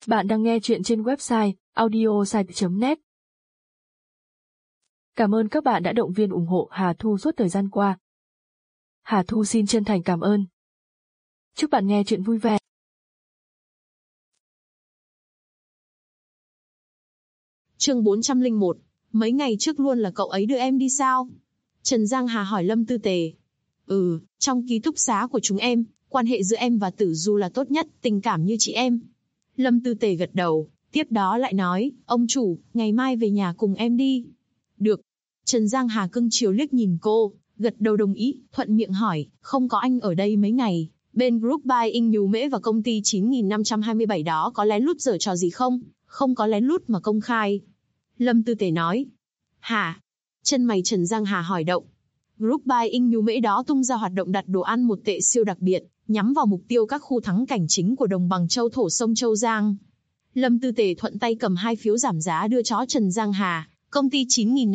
Bạn đang nghe chuyện trên website audiosite.net. Cảm ơn các bạn đã động viên ủng hộ Hà Thu suốt thời gian qua. Hà Thu xin chân thành cảm ơn. Chúc bạn nghe chuyện vui vẻ. Chương 401, mấy ngày trước luôn là cậu ấy đưa em đi sao? Trần Giang Hà hỏi Lâm Tư Tề. Trong ký túc xá của chúng em, quan hệ giữa em và Tử Du là tốt nhất, tình cảm như chị em. Lâm Tư Tề gật đầu, tiếp đó lại nói, ông chủ, ngày mai về nhà cùng em đi. Được. Trần Giang Hà cưng chiều liếc nhìn cô, gật đầu đồng ý, thuận miệng hỏi, không có anh ở đây mấy ngày, bên Group Buying Nhu Mễ và công ty 9527 đó có lén lút giở trò gì không? Không có lén lút mà công khai. Lâm Tư Tề nói. Hả? Chân mày Trần Giang Hà hỏi động. Group Buying Nhu Mễ đó tung ra hoạt động đặt đồ ăn 1 tệ siêu đặc biệt, nhắm vào mục tiêu các khu thắng cảnh chính của đồng bằng châu thổ sông Châu Giang. Lâm Tư Tề thuận tay cầm 2 phiếu giảm giá đưa cho Trần Giang Hà. Công ty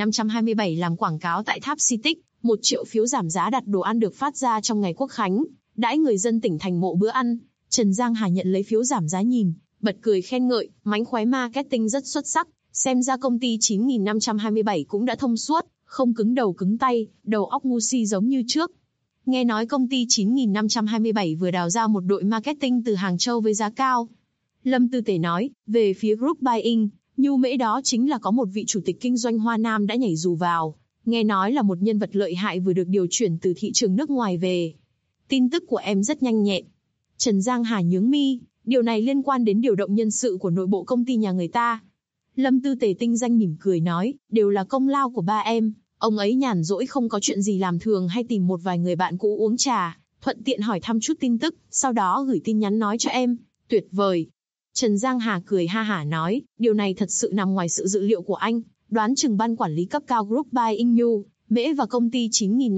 9527 làm quảng cáo tại Tháp Citic, 1 triệu phiếu giảm giá đặt đồ ăn được phát ra trong ngày Quốc Khánh, đãi người dân tỉnh thành mộ bữa ăn. Trần Giang Hà nhận lấy phiếu giảm giá nhìn, bật cười khen ngợi, mánh khóe marketing rất xuất sắc, xem ra công ty 9527 cũng đã thông suốt, không cứng đầu cứng tay, đầu óc ngu si giống như trước. Nghe nói công ty 9527 vừa đào ra một đội marketing từ Hàng Châu với giá cao. Lâm Tư Tề nói, về phía Group Buying Nhu Mễ đó chính là có một vị chủ tịch kinh doanh Hoa Nam đã nhảy dù vào, nghe nói là một nhân vật lợi hại vừa được điều chuyển từ thị trường nước ngoài về. Tin tức của em rất nhanh nhẹn. Trần Giang Hà nhướng mi, điều này liên quan đến điều động nhân sự của nội bộ công ty nhà người ta. Lâm Tư Tề tinh danh mỉm cười nói, đều là công lao của ba em. Ông ấy nhàn rỗi không có chuyện gì làm thường hay tìm một vài người bạn cũ uống trà, thuận tiện hỏi thăm chút tin tức, sau đó gửi tin nhắn nói cho em. Tuyệt vời. Trần Giang Hà cười ha hả nói, điều này thật sự nằm ngoài sự dự liệu của anh, đoán chừng ban quản lý cấp cao Group Buying Nhu Mễ và công ty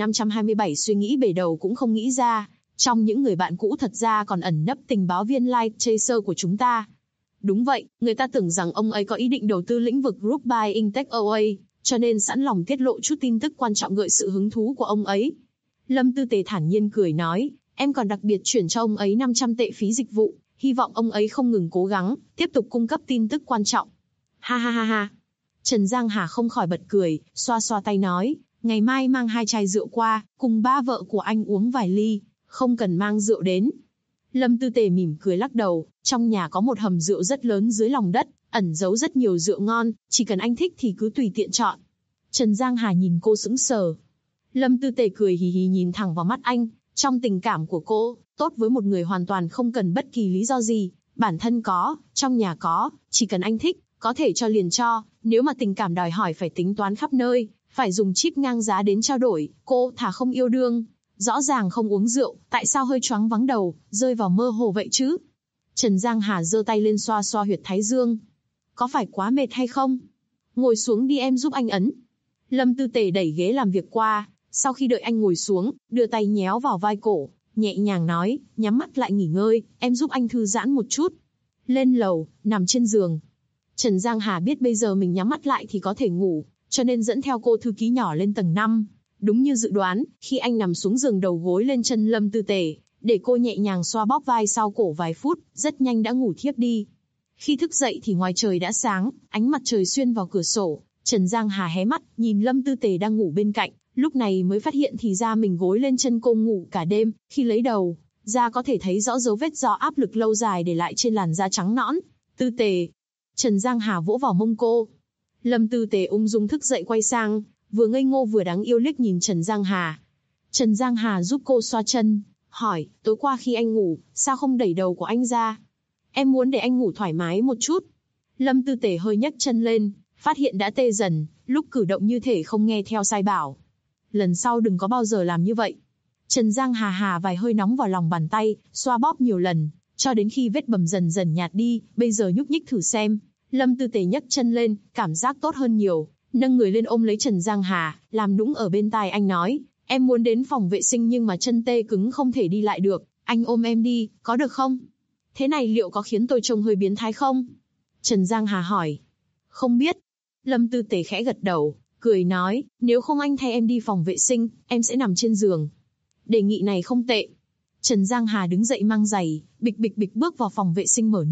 9527 suy nghĩ bể đầu cũng không nghĩ ra, trong những người bạn cũ thật ra còn ẩn nấp tình báo viên Light Chaser của chúng ta. Đúng vậy, người ta tưởng rằng ông ấy có ý định đầu tư lĩnh vực Group Buying Takeaway, cho nên sẵn lòng tiết lộ chút tin tức quan trọng gợi sự hứng thú của ông ấy. Lâm Tư Tề thản nhiên cười nói, em còn đặc biệt chuyển cho ông ấy 500 tệ phí dịch vụ, hy vọng ông ấy không ngừng cố gắng, tiếp tục cung cấp tin tức quan trọng. Ha ha ha ha. Trần Giang Hà không khỏi bật cười, xoa xoa tay nói, ngày mai mang 2 chai rượu qua, cùng ba vợ của anh uống vài ly, không cần mang rượu đến. Lâm Tư Tề mỉm cười lắc đầu, trong nhà có một hầm rượu rất lớn dưới lòng đất, ẩn giấu rất nhiều rượu ngon, chỉ cần anh thích thì cứ tùy tiện chọn. Trần Giang Hà nhìn cô sững sờ. Lâm Tư Tề cười hì hì nhìn thẳng vào mắt anh, trong tình cảm của cô, tốt với một người hoàn toàn không cần bất kỳ lý do gì, bản thân có, trong nhà có, chỉ cần anh thích, có thể cho liền cho, nếu mà tình cảm đòi hỏi phải tính toán khắp nơi, phải dùng chip ngang giá đến trao đổi, cô thà không yêu đương. Rõ ràng không uống rượu, tại sao hơi choáng vắng đầu, rơi vào mơ hồ vậy chứ? Trần Giang Hà giơ tay lên xoa xoa huyệt thái dương. Có phải quá mệt hay không? Ngồi xuống đi em giúp anh ấn. Lâm Tư Tề đẩy ghế làm việc qua, sau khi đợi anh ngồi xuống, đưa tay nhéo vào vai cổ, nhẹ nhàng nói, nhắm mắt lại nghỉ ngơi, em giúp anh thư giãn một chút. Lên lầu, nằm trên giường. Trần Giang Hà biết bây giờ mình nhắm mắt lại thì có thể ngủ, cho nên dẫn theo cô thư ký nhỏ lên tầng 5. Đúng như dự đoán, khi anh nằm xuống giường đầu gối lên chân Lâm Tư Tề, để cô nhẹ nhàng xoa bóp vai sau cổ vài phút, rất nhanh đã ngủ thiếp đi. Khi thức dậy thì ngoài trời đã sáng, ánh mặt trời xuyên vào cửa sổ, Trần Giang Hà hé mắt, nhìn Lâm Tư Tề đang ngủ bên cạnh, lúc này mới phát hiện thì ra mình gối lên chân cô ngủ cả đêm, khi lấy đầu ra có thể thấy rõ dấu vết do áp lực lâu dài để lại trên làn da trắng nõn. Tư Tề. Trần Giang Hà vỗ vào mông cô. Lâm Tư Tề ung dung thức dậy quay sang, vừa ngây ngô vừa đáng yêu liếc nhìn Trần Giang Hà. Trần Giang Hà giúp cô xoa chân, hỏi, tối qua khi anh ngủ, sao không đẩy đầu của anh ra? Em muốn để anh ngủ thoải mái một chút. Lâm Tư Tề hơi nhấc chân lên, phát hiện đã tê dần, lúc cử động như thể không nghe theo sai bảo. Lần sau đừng có bao giờ làm như vậy. Trần Giang Hà hà vài hơi nóng vào lòng bàn tay, xoa bóp nhiều lần, cho đến khi vết bầm dần dần nhạt đi, bây giờ nhúc nhích thử xem. Lâm Tư Tề nhấc chân lên, cảm giác tốt hơn nhiều, nâng người lên ôm lấy Trần Giang Hà, làm nũng ở bên tai anh nói, em muốn đến phòng vệ sinh nhưng mà chân tê cứng không thể đi lại được, anh ôm em đi, có được không? Thế này liệu có khiến tôi trông hơi biến thái không? Trần Giang Hà hỏi. Không biết. Lâm Tư Tề khẽ gật đầu, cười nói, nếu không anh thay em đi phòng vệ sinh, em sẽ nằm trên giường. Đề nghị này không tệ. Trần Giang Hà đứng dậy mang giày, bịch bịch bịch bước vào phòng vệ sinh mở nước,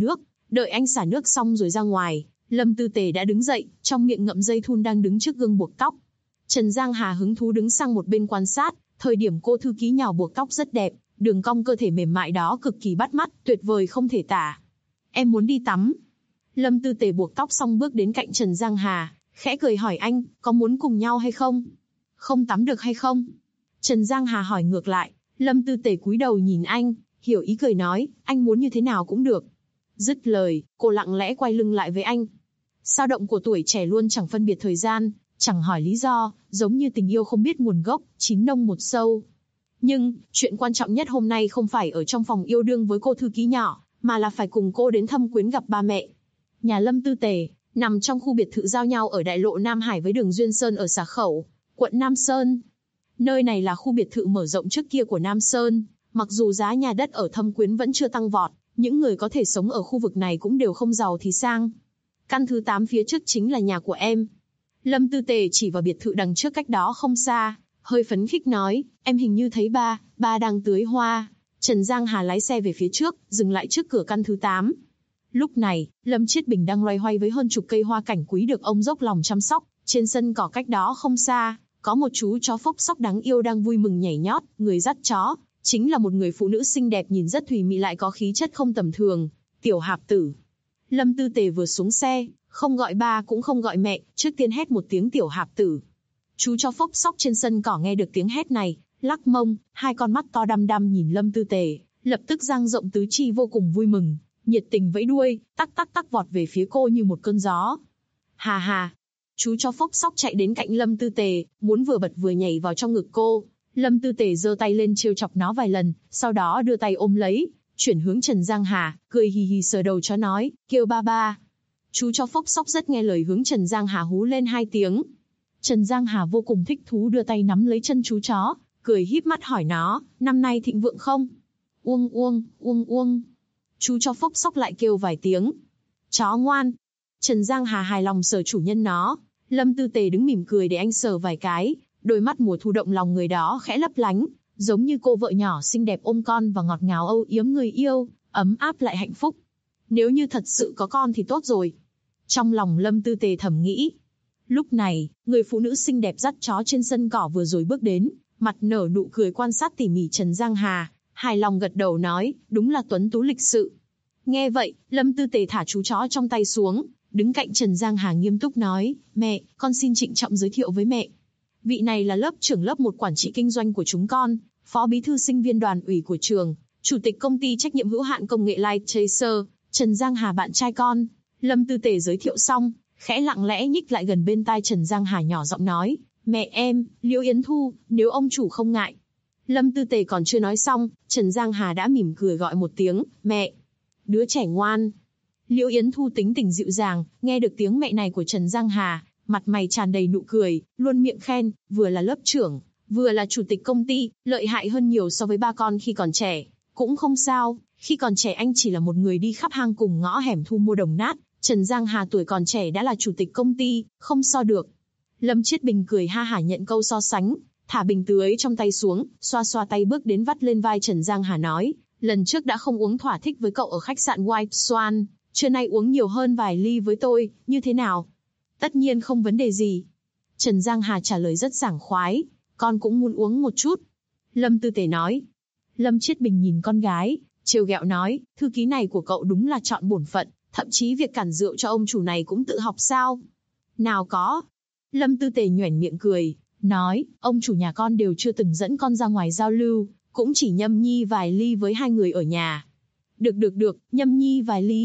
Đợi anh xả nước xong rồi ra ngoài, Lâm Tư Tề đã đứng dậy, trong miệng ngậm dây thun đang đứng trước gương buộc tóc. Trần Giang Hà hứng thú đứng sang một bên quan sát, thời điểm cô thư ký nhỏ buộc tóc rất đẹp, đường cong cơ thể mềm mại đó cực kỳ bắt mắt, tuyệt vời không thể tả. Em muốn đi tắm. Lâm Tư Tề buộc tóc xong bước đến cạnh Trần Giang Hà, khẽ cười hỏi anh, có muốn cùng nhau hay không? Không tắm được hay không? Trần Giang Hà hỏi ngược lại. Lâm Tư Tề cúi đầu nhìn anh, hiểu ý cười nói, anh muốn như thế nào cũng được. Dứt lời, cô lặng lẽ quay lưng lại với anh. Sao động của tuổi trẻ luôn chẳng phân biệt thời gian, chẳng hỏi lý do, giống như tình yêu không biết nguồn gốc, chín nông một sâu. Nhưng, chuyện quan trọng nhất hôm nay không phải ở trong phòng yêu đương với cô thư ký nhỏ, mà là phải cùng cô đến thăm quyến gặp ba mẹ. Nhà Lâm Tư Tề, nằm trong khu biệt thự giao nhau ở đại lộ Nam Hải với đường Duyên Sơn ở Xà Khẩu, quận Nam Sơn. Nơi này là khu biệt thự mở rộng trước kia của Nam Sơn, mặc dù giá nhà đất ở Thâm Quyến vẫn chưa tăng vọt, những người có thể sống ở khu vực này cũng đều không giàu thì sang. Căn thứ 8 phía trước chính là nhà của em. Lâm Tư Tề chỉ vào biệt thự đằng trước cách đó không xa, hơi phấn khích nói, em hình như thấy ba đang tưới hoa. Trần Giang Hà lái xe về phía trước, dừng lại trước cửa căn thứ 8. Lúc này, Lâm Chiết Bình đang loay hoay với hơn chục cây hoa cảnh quý được ông dốc lòng chăm sóc. Trên sân cỏ cách đó không xa, có một chú chó phốc sóc đáng yêu đang vui mừng nhảy nhót, người dắt chó chính là một người phụ nữ xinh đẹp nhìn rất thùy mị lại có khí chất không tầm thường, Tiểu Hạp Tử. Lâm Tư Tề vừa xuống xe, không gọi ba cũng không gọi mẹ, trước tiên hét một tiếng Tiểu Hạp Tử. Chú chó phốc sóc trên sân cỏ nghe được tiếng hét này, lắc mông, hai con mắt to đăm đăm nhìn Lâm Tư Tề, lập tức dang rộng tứ chi vô cùng vui mừng, nhiệt tình vẫy đuôi, tắc tắc tắc vọt về phía cô như một cơn gió. Hà hà. Chú chó phốc sóc chạy đến cạnh Lâm Tư Tề, muốn vừa bật vừa nhảy vào trong ngực cô. Lâm Tư Tề giơ tay lên trêu chọc nó vài lần, sau đó đưa tay ôm lấy, chuyển hướng Trần Giang Hà, cười hì hì sờ đầu chó nói, kêu ba ba. Chú chó phốc sóc rất nghe lời hướng Trần Giang Hà hú lên 2 tiếng. Trần Giang Hà vô cùng thích thú đưa tay nắm lấy chân chú chó, cười híp mắt hỏi nó, năm nay thịnh vượng không? Uông uông, uông uông. Chú chó phốc sóc lại kêu vài tiếng. Chó ngoan. Trần Giang Hà hài lòng sờ chủ nhân nó. Lâm Tư Tề đứng mỉm cười để anh sờ vài cái, đôi mắt mùa thu động lòng người đó khẽ lấp lánh, giống như cô vợ nhỏ xinh đẹp ôm con và ngọt ngào âu yếm người yêu, ấm áp lại hạnh phúc. Nếu như thật sự có con thì tốt rồi. Trong lòng Lâm Tư Tề thầm nghĩ. Lúc này, người phụ nữ xinh đẹp dắt chó trên sân cỏ vừa rồi bước đến, mặt nở nụ cười quan sát tỉ mỉ Trần Giang Hà, hài lòng gật đầu nói, đúng là tuấn tú lịch sự. Nghe vậy, Lâm Tư Tề thả chú chó trong tay xuống, đứng cạnh Trần Giang Hà nghiêm túc nói, mẹ, con xin trịnh trọng giới thiệu với mẹ. Vị này là lớp trưởng lớp 1 quản trị kinh doanh của chúng con, phó bí thư sinh viên đoàn ủy của trường, chủ tịch công ty trách nhiệm hữu hạn công nghệ Light Chaser, Trần Giang Hà bạn trai con. Lâm Tư Tề giới thiệu xong, khẽ lặng lẽ nhích lại gần bên tai Trần Giang Hà nhỏ giọng nói, mẹ em, Liễu Yến Thu, nếu ông chủ không ngại. Lâm Tư Tề còn chưa nói xong, Trần Giang Hà đã mỉm cười gọi một tiếng, mẹ. Đứa trẻ ngoan. Liễu Yến Thu tính tình dịu dàng, nghe được tiếng mẹ này của Trần Giang Hà, mặt mày tràn đầy nụ cười, luôn miệng khen, vừa là lớp trưởng, vừa là chủ tịch công ty, lợi hại hơn nhiều so với ba con khi còn trẻ. Cũng không sao, khi còn trẻ anh chỉ là một người đi khắp hang cùng ngõ hẻm thu mua đồng nát, Trần Giang Hà tuổi còn trẻ đã là chủ tịch công ty, không so được. Lâm Chiết Bình cười ha hả nhận câu so sánh, thả bình tưới trong tay xuống, xoa xoa tay bước đến vắt lên vai Trần Giang Hà nói, lần trước đã không uống thỏa thích với cậu ở khách sạn White Swan, trưa nay uống nhiều hơn vài ly với tôi, như thế nào? Tất nhiên không vấn đề gì. Trần Giang Hà trả lời rất sảng khoái, con cũng muốn uống một chút. Lâm Tư Tề nói. Lâm Chiết Bình nhìn con gái, trêu ghẹo nói, thư ký này của cậu đúng là chọn bổn phận, thậm chí việc cản rượu cho ông chủ này cũng tự học sao? Nào có. Lâm Tư Tề nhoẻn miệng cười, nói, ông chủ nhà con đều chưa từng dẫn con ra ngoài giao lưu, cũng chỉ nhâm nhi vài ly với 2 người ở nhà. Được, nhâm nhi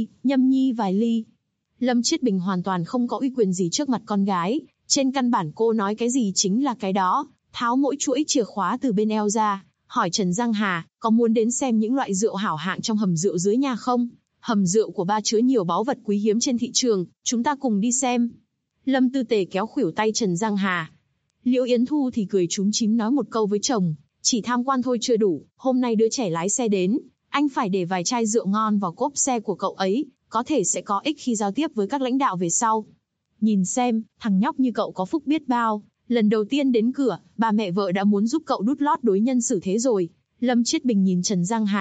vài ly. Lâm Chiết Bình hoàn toàn không có uy quyền gì trước mặt con gái, trên căn bản cô nói cái gì chính là cái đó, tháo mỗi chuỗi chìa khóa từ bên eo ra, hỏi Trần Giang Hà, có muốn đến xem những loại rượu hảo hạng trong hầm rượu dưới nhà không? Hầm rượu của ba chứa nhiều báu vật quý hiếm trên thị trường, chúng ta cùng đi xem. Lâm Tư Tề kéo khuỷu tay Trần Giang Hà. Liễu Yến Thu thì cười chúm chím nói một câu với chồng, chỉ tham quan thôi chưa đủ, hôm nay đứa trẻ lái xe đến, anh phải để vài chai rượu ngon vào cốp xe của cậu ấy, có thể sẽ có ích khi giao tiếp với các lãnh đạo về sau. Nhìn xem, thằng nhóc như cậu có phúc biết bao, lần đầu tiên đến cửa, bà mẹ vợ đã muốn giúp cậu đút lót đối nhân xử thế rồi. Lâm Chiết Bình nhìn Trần Giang Hà,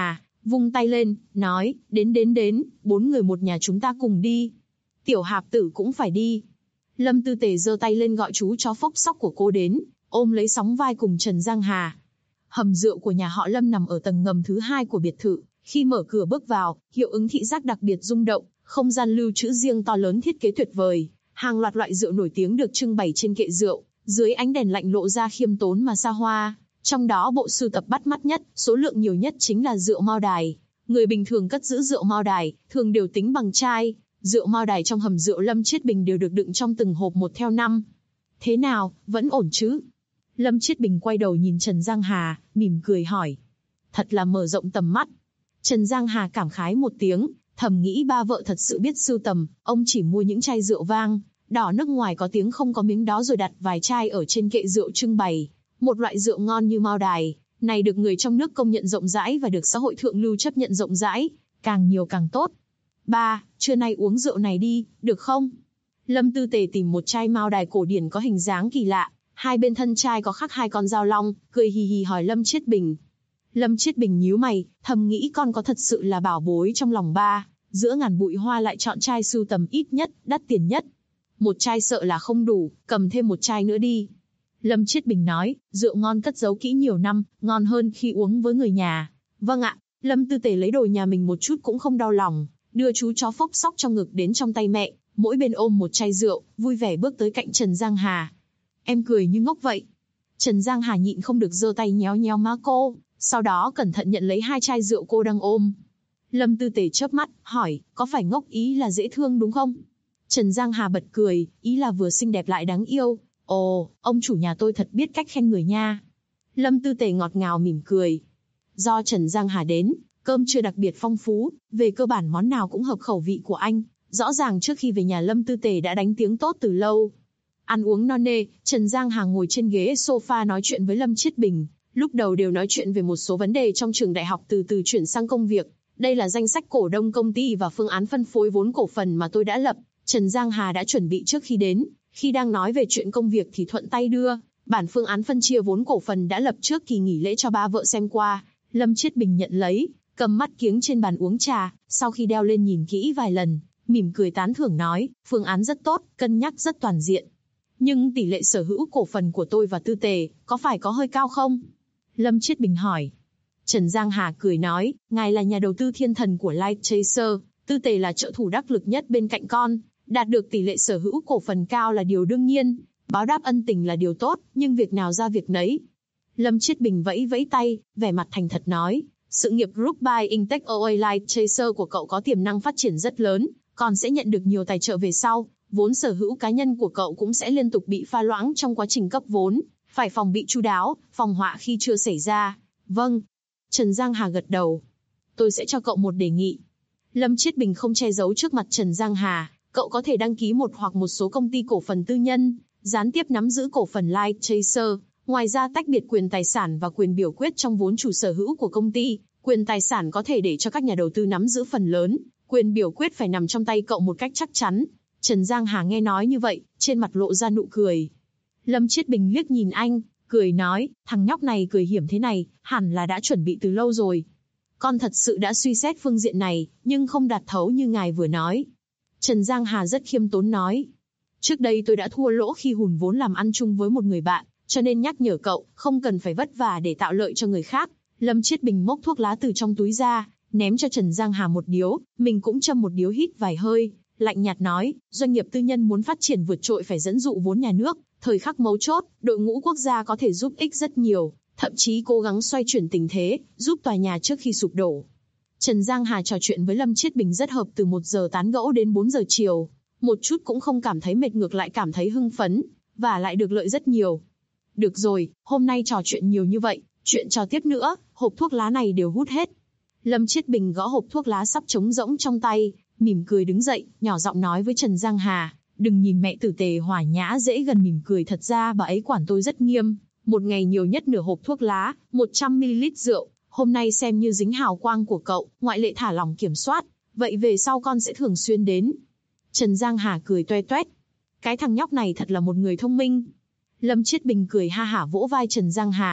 vung tay lên, nói, đến, 4 người một nhà chúng ta cùng đi. Tiểu Hạp Tử cũng phải đi. Lâm Tư Tề giơ tay lên gọi chú chó phốc sóc của cô đến, ôm lấy sóng vai cùng Trần Giang Hà. Hầm rượu của nhà họ Lâm nằm ở tầng ngầm thứ 2 của biệt thự. Khi mở cửa bước vào, hiệu ứng thị giác đặc biệt rung động, không gian lưu trữ riêng to lớn thiết kế tuyệt vời. Hàng loạt loại rượu nổi tiếng được trưng bày trên kệ rượu, dưới ánh đèn lạnh lộ ra khiêm tốn mà xa hoa. Trong đó bộ sưu tập bắt mắt nhất, số lượng nhiều nhất chính là rượu Mao Đài. Người bình thường cất giữ rượu Mao Đài, thường đều tính bằng chai. Rượu Mao Đài trong hầm rượu Lâm Chiết Bình đều được đựng trong từng hộp một theo năm. Thế nào, vẫn ổn chứ? Lâm Chiết Bình quay đầu nhìn Trần Giang Hà, mỉm cười hỏi. Thật là mở rộng tầm mắt. Trần Giang Hà cảm khái một tiếng, thầm nghĩ ba vợ thật sự biết sưu tầm, ông chỉ mua những chai rượu vang, đỏ nước ngoài có tiếng không có miếng đó rồi đặt vài chai ở trên kệ rượu trưng bày. Một loại rượu ngon như Mao Đài, này được người trong nước công nhận rộng rãi và được xã hội thượng lưu chấp nhận rộng rãi, càng nhiều càng tốt. Ba, trưa nay uống rượu này đi, được không? Lâm Tư Tề tìm một chai Mao Đài cổ điển có hình dáng kỳ lạ, hai bên thân chai có khắc hai con dao long, cười hì hì hỏi Lâm Chiết Bình. Lâm Chiết Bình nhíu mày, thầm nghĩ con có thật sự là bảo bối trong lòng ba, giữa ngàn bụi hoa lại chọn chai sưu tầm ít nhất, đắt tiền nhất. Một chai sợ là không đủ, cầm thêm một chai nữa đi. Lâm Chiết Bình nói, rượu ngon cất giấu kỹ nhiều năm, ngon hơn khi uống với người nhà. Vâng ạ, Lâm Tư Tề lấy đồ nhà mình một chút cũng không đau lòng, đưa chú chó phốc sóc trong ngực đến trong tay mẹ, mỗi bên ôm một chai rượu, vui vẻ bước tới cạnh Trần Giang Hà. Em cười như ngốc vậy. Trần Giang Hà nhịn không được giơ tay nhéo nhéo má cô, sau đó cẩn thận nhận lấy hai chai rượu cô đang ôm. Lâm Tư Tề chớp mắt, hỏi, có phải ngốc ý là dễ thương đúng không? Trần Giang Hà bật cười, ý là vừa xinh đẹp lại đáng yêu. Ồ, ông chủ nhà tôi thật biết cách khen người nha. Lâm Tư Tề ngọt ngào mỉm cười. Do Trần Giang Hà đến, cơm trưa đặc biệt phong phú, về cơ bản món nào cũng hợp khẩu vị của anh. Rõ ràng trước khi về nhà Lâm Tư Tề đã đánh tiếng tốt từ lâu. Ăn uống no nê, Trần Giang Hà ngồi trên ghế sofa nói chuyện với Lâm Chiết Bình. Lúc đầu đều nói chuyện về một số vấn đề trong trường đại học, từ từ chuyển sang công việc. Đây là danh sách cổ đông công ty và phương án phân phối vốn cổ phần mà tôi đã lập. Trần Giang Hà đã chuẩn bị trước khi đến. Khi đang nói về chuyện công việc thì thuận tay đưa bản phương án phân chia vốn cổ phần đã lập trước kỳ nghỉ lễ cho ba vợ xem qua. Lâm Chiết Bình nhận lấy, cầm mắt kiếng trên bàn uống trà, sau khi đeo lên nhìn kỹ vài lần, mỉm cười tán thưởng nói, phương án rất tốt, cân nhắc rất toàn diện. Nhưng tỷ lệ sở hữu cổ phần của tôi và Tư Tề, có phải có hơi cao không? Lâm Chiết Bình hỏi. Trần Giang Hà cười nói, ngài là nhà đầu tư thiên thần của Light Chaser, Tư Tề là trợ thủ đắc lực nhất bên cạnh con. Đạt được tỷ lệ sở hữu cổ phần cao là điều đương nhiên, báo đáp ân tình là điều tốt, nhưng việc nào ra việc nấy. Lâm Chiết Bình vẫy vẫy tay, vẻ mặt thành thật nói, sự nghiệp Group Buy Intech OA Light Chaser của cậu có tiềm năng phát triển rất lớn, còn sẽ nhận được nhiều tài trợ về sau, vốn sở hữu cá nhân của cậu cũng sẽ liên tục bị pha loãng trong quá trình cấp vốn, phải phòng bị chu đáo, phòng họa khi chưa xảy ra. Vâng. Trần Giang Hà gật đầu. Tôi sẽ cho cậu một đề nghị. Lâm Chiết Bình không che giấu trước mặt Trần Giang Hà. Cậu có thể đăng ký một hoặc một số công ty cổ phần tư nhân, gián tiếp nắm giữ cổ phần Light Chaser, ngoài ra tách biệt quyền tài sản và quyền biểu quyết trong vốn chủ sở hữu của công ty. Quyền tài sản có thể để cho các nhà đầu tư nắm giữ phần lớn, quyền biểu quyết phải nằm trong tay cậu một cách chắc chắn. Trần Giang Hà nghe nói như vậy, trên mặt lộ ra nụ cười. Lâm Chiết Bình liếc nhìn anh, cười nói, thằng nhóc này cười hiểm thế này, hẳn là đã chuẩn bị từ lâu rồi. Con thật sự đã suy xét phương diện này, nhưng không đạt thấu như ngài vừa nói. Trần Giang Hà rất khiêm tốn nói. Trước đây tôi đã thua lỗ khi hùn vốn làm ăn chung với một người bạn, cho nên nhắc nhở cậu, không cần phải vất vả để tạo lợi cho người khác. Lâm Chiết Bình móc thuốc lá từ trong túi ra, ném cho Trần Giang Hà một điếu, mình cũng châm một điếu hít vài hơi, lạnh nhạt nói, doanh nghiệp tư nhân muốn phát triển vượt trội phải dẫn dụ vốn nhà nước, thời khắc mấu chốt, đội ngũ quốc gia có thể giúp ích rất nhiều, thậm chí cố gắng xoay chuyển tình thế, giúp tòa nhà trước khi sụp đổ. Trần Giang Hà trò chuyện với Lâm Chiết Bình rất hợp, từ 1 giờ tán gẫu đến 4 giờ chiều, một chút cũng không cảm thấy mệt, ngược lại cảm thấy hưng phấn, và lại được lợi rất nhiều. Được rồi, hôm nay trò chuyện nhiều như vậy, chuyện trò tiếp nữa, hộp thuốc lá này đều hút hết. Lâm Chiết Bình gõ hộp thuốc lá sắp trống rỗng trong tay, mỉm cười đứng dậy, nhỏ giọng nói với Trần Giang Hà, đừng nhìn mẹ tử tề hòa nhã dễ gần mỉm cười, thật ra bà ấy quản tôi rất nghiêm, một ngày nhiều nhất nửa hộp thuốc lá, 100ml rượu, hôm nay xem như dính hào quang của cậu, ngoại lệ thả lỏng kiểm soát, vậy về sau con sẽ thường xuyên đến. Trần Giang Hà cười toe toét, cái thằng nhóc này thật là một người thông minh. Lâm Chiết Bình cười ha hả vỗ vai Trần Giang Hà,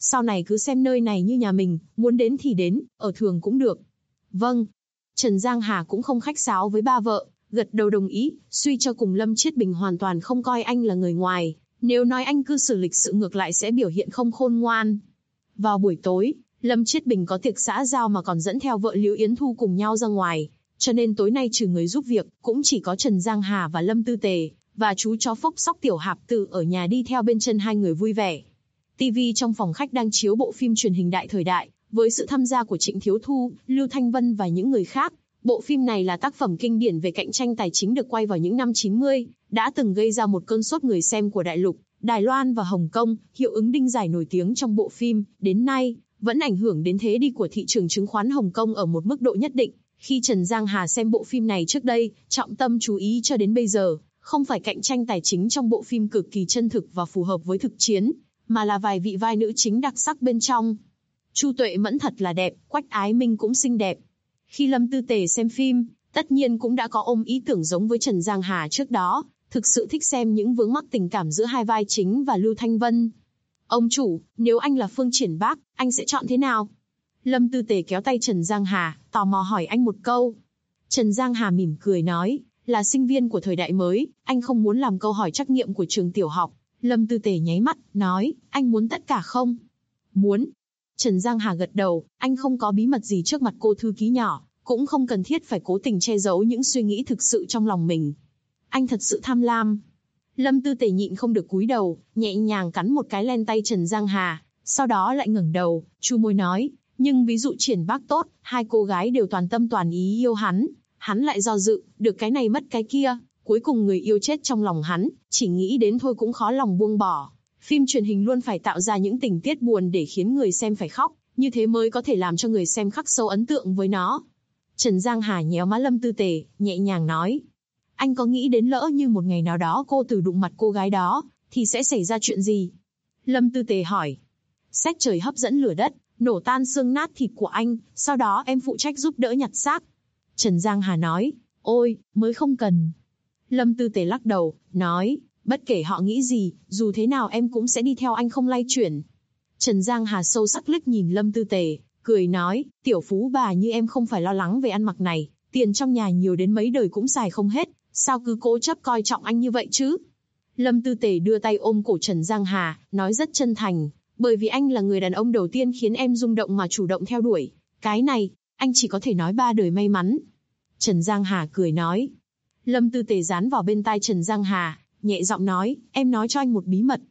Sau này cứ xem nơi này như nhà mình, muốn đến thì đến, ở thường cũng được. Vâng. Trần Giang Hà cũng không khách sáo với ba vợ, gật đầu đồng ý, suy cho cùng Lâm Chiết Bình hoàn toàn không coi anh là người ngoài. Nếu nói anh cư xử lịch sự ngược lại sẽ biểu hiện không khôn ngoan. Vào buổi tối, Lâm Chiết Bình có tiệc xã giao mà còn dẫn theo vợ Liễu Yến Thu cùng nhau ra ngoài. Cho nên tối nay trừ người giúp việc, cũng chỉ có Trần Giang Hà và Lâm Tư Tề, và chú chó phốc sóc Tiểu Hạp Tử ở nhà đi theo bên chân hai người vui vẻ. TV trong phòng khách đang chiếu bộ phim truyền hình Đại Thời Đại, với sự tham gia của Trịnh Thiếu Thu, Lưu Thanh Vân và những người khác. Bộ phim này là tác phẩm kinh điển về cạnh tranh tài chính được quay vào những năm 90, đã từng gây ra một cơn sốt người xem của đại lục, Đài Loan và Hồng Kông. Hiệu ứng đinh giải nổi tiếng trong bộ phim, đến nay, vẫn ảnh hưởng đến thế đi của thị trường chứng khoán Hồng Kông ở một mức độ nhất định. Khi Trần Giang Hà xem bộ phim này trước đây, trọng tâm chú ý cho đến bây giờ, không phải cạnh tranh tài chính trong bộ phim cực kỳ chân thực và phù hợp với thực chiến, mà là vài vị vai nữ chính đặc sắc bên trong. Chu Tuệ Mẫn thật là đẹp, Quách Ái Minh cũng xinh đẹp. Khi Lâm Tư Tề xem phim, tất nhiên cũng đã có ôm ý tưởng giống với Trần Giang Hà trước đó, thực sự thích xem những vướng mắc tình cảm giữa hai vai chính và Lưu Thanh Vân. Ông chủ, nếu anh là Phương Triển Bác, anh sẽ chọn thế nào? Lâm Tư Tề kéo tay Trần Giang Hà, tò mò hỏi anh một câu. Trần Giang Hà mỉm cười nói, là sinh viên của thời đại mới, anh không muốn làm câu hỏi trắc nghiệm của trường tiểu học. Lâm Tư Tề nháy mắt, nói, anh muốn tất cả không? Muốn. Trần Giang Hà gật đầu, anh không có bí mật gì trước mặt cô thư ký nhỏ, cũng không cần thiết phải cố tình che giấu những suy nghĩ thực sự trong lòng mình. Anh thật sự tham lam. Lâm Tư Tề nhịn không được cúi đầu, nhẹ nhàng cắn một cái len tay Trần Giang Hà, sau đó lại ngẩng đầu, chu môi nói, nhưng ví dụ Triển Bác tốt, hai cô gái đều toàn tâm toàn ý yêu hắn lại do dự, được cái này mất cái kia, cuối cùng người yêu chết trong lòng hắn, chỉ nghĩ đến thôi cũng khó lòng buông bỏ. Phim truyền hình luôn phải tạo ra những tình tiết buồn để khiến người xem phải khóc, như thế mới có thể làm cho người xem khắc sâu ấn tượng với nó. Trần Giang Hà nhéo má Lâm Tư Tề, nhẹ nhàng nói, anh có nghĩ đến lỡ như một ngày nào đó cô từ đụng mặt cô gái đó, thì sẽ xảy ra chuyện gì? Lâm Tư Tề hỏi. Xét trời hấp dẫn lửa đất, nổ tan xương nát thịt của anh, sau đó em phụ trách giúp đỡ nhặt xác. Trần Giang Hà nói, ôi, mới không cần. Lâm Tư Tề lắc đầu, nói, bất kể họ nghĩ gì, dù thế nào em cũng sẽ đi theo anh không lay chuyển. Trần Giang Hà sâu sắc liếc nhìn Lâm Tư Tề, cười nói, tiểu phú bà như em không phải lo lắng về ăn mặc này, tiền trong nhà nhiều đến mấy đời cũng xài không hết, sao cứ cố chấp coi trọng anh như vậy chứ? Lâm Tư Tề đưa tay ôm cổ Trần Giang Hà, nói rất chân thành, bởi vì anh là người đàn ông đầu tiên khiến em rung động mà chủ động theo đuổi. Cái này, anh chỉ có thể nói 3 đời may mắn. Trần Giang Hà cười nói. Lâm Tư Tề dán vào bên tai Trần Giang Hà, nhẹ giọng nói, em nói cho anh một bí mật.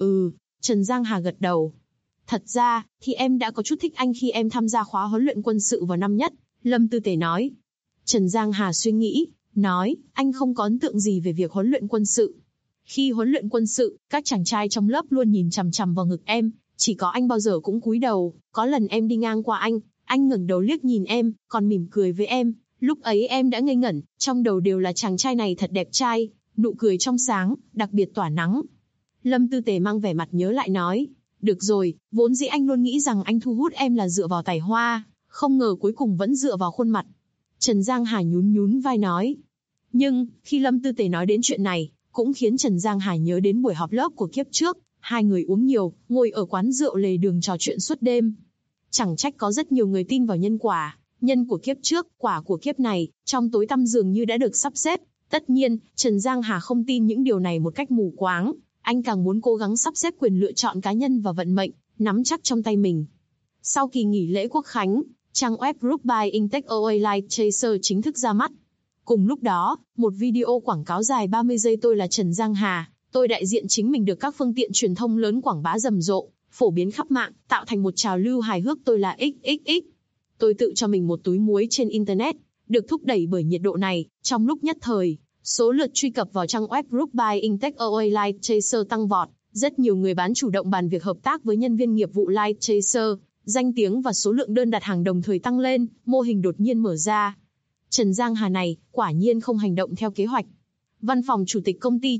Trần Giang Hà gật đầu. Thật ra, thì em đã có chút thích anh khi em tham gia khóa huấn luyện quân sự vào năm nhất, Lâm Tư Tề nói. Trần Giang Hà suy nghĩ, nói, anh không có ấn tượng gì về việc huấn luyện quân sự. Khi huấn luyện quân sự, các chàng trai trong lớp luôn nhìn chằm chằm vào ngực em, chỉ có anh bao giờ cũng cúi đầu, có lần em đi ngang qua anh ngẩng đầu liếc nhìn em, còn mỉm cười với em, lúc ấy em đã ngây ngẩn, trong đầu đều là chàng trai này thật đẹp trai, nụ cười trong sáng, đặc biệt tỏa nắng. Lâm Tư Tề mang vẻ mặt nhớ lại nói, được rồi, vốn dĩ anh luôn nghĩ rằng anh thu hút em là dựa vào tài hoa, không ngờ cuối cùng vẫn dựa vào khuôn mặt. Trần Giang Hà nhún vai nói. Nhưng, khi Lâm Tư Tề nói đến chuyện này, cũng khiến Trần Giang Hà nhớ đến buổi họp lớp của kiếp trước, hai người uống nhiều, ngồi ở quán rượu lề đường trò chuyện suốt đêm. Chẳng trách có rất nhiều người tin vào nhân quả, nhân của kiếp trước, quả của kiếp này, trong tối tăm dường như đã được sắp xếp. Tất nhiên, Trần Giang Hà không tin những điều này một cách mù quáng, anh càng muốn cố gắng sắp xếp quyền lựa chọn cá nhân và vận mệnh, nắm chắc trong tay mình. Sau kỳ nghỉ lễ Quốc khánh, trang web Group by Intech OA Light Chaser chính thức ra mắt. Cùng lúc đó, một video quảng cáo dài 30 giây tôi là Trần Giang Hà, tôi đại diện chính mình được các phương tiện truyền thông lớn quảng bá rầm rộ, phổ biến khắp mạng, tạo thành một trào lưu hài hước tôi là XXX. Tôi tự cho mình một túi muối trên Internet, được thúc đẩy bởi nhiệt độ này, trong lúc nhất thời, số lượt truy cập vào trang web Group by Intech OA Light Chaser tăng vọt, rất nhiều người bán chủ động bàn việc hợp tác với nhân viên nghiệp vụ Light Chaser, danh tiếng và số lượng đơn đặt hàng đồng thời tăng lên, mô hình đột nhiên mở ra. Trần Giang Hà này, quả nhiên không hành động theo kế hoạch. Văn phòng Chủ tịch công ty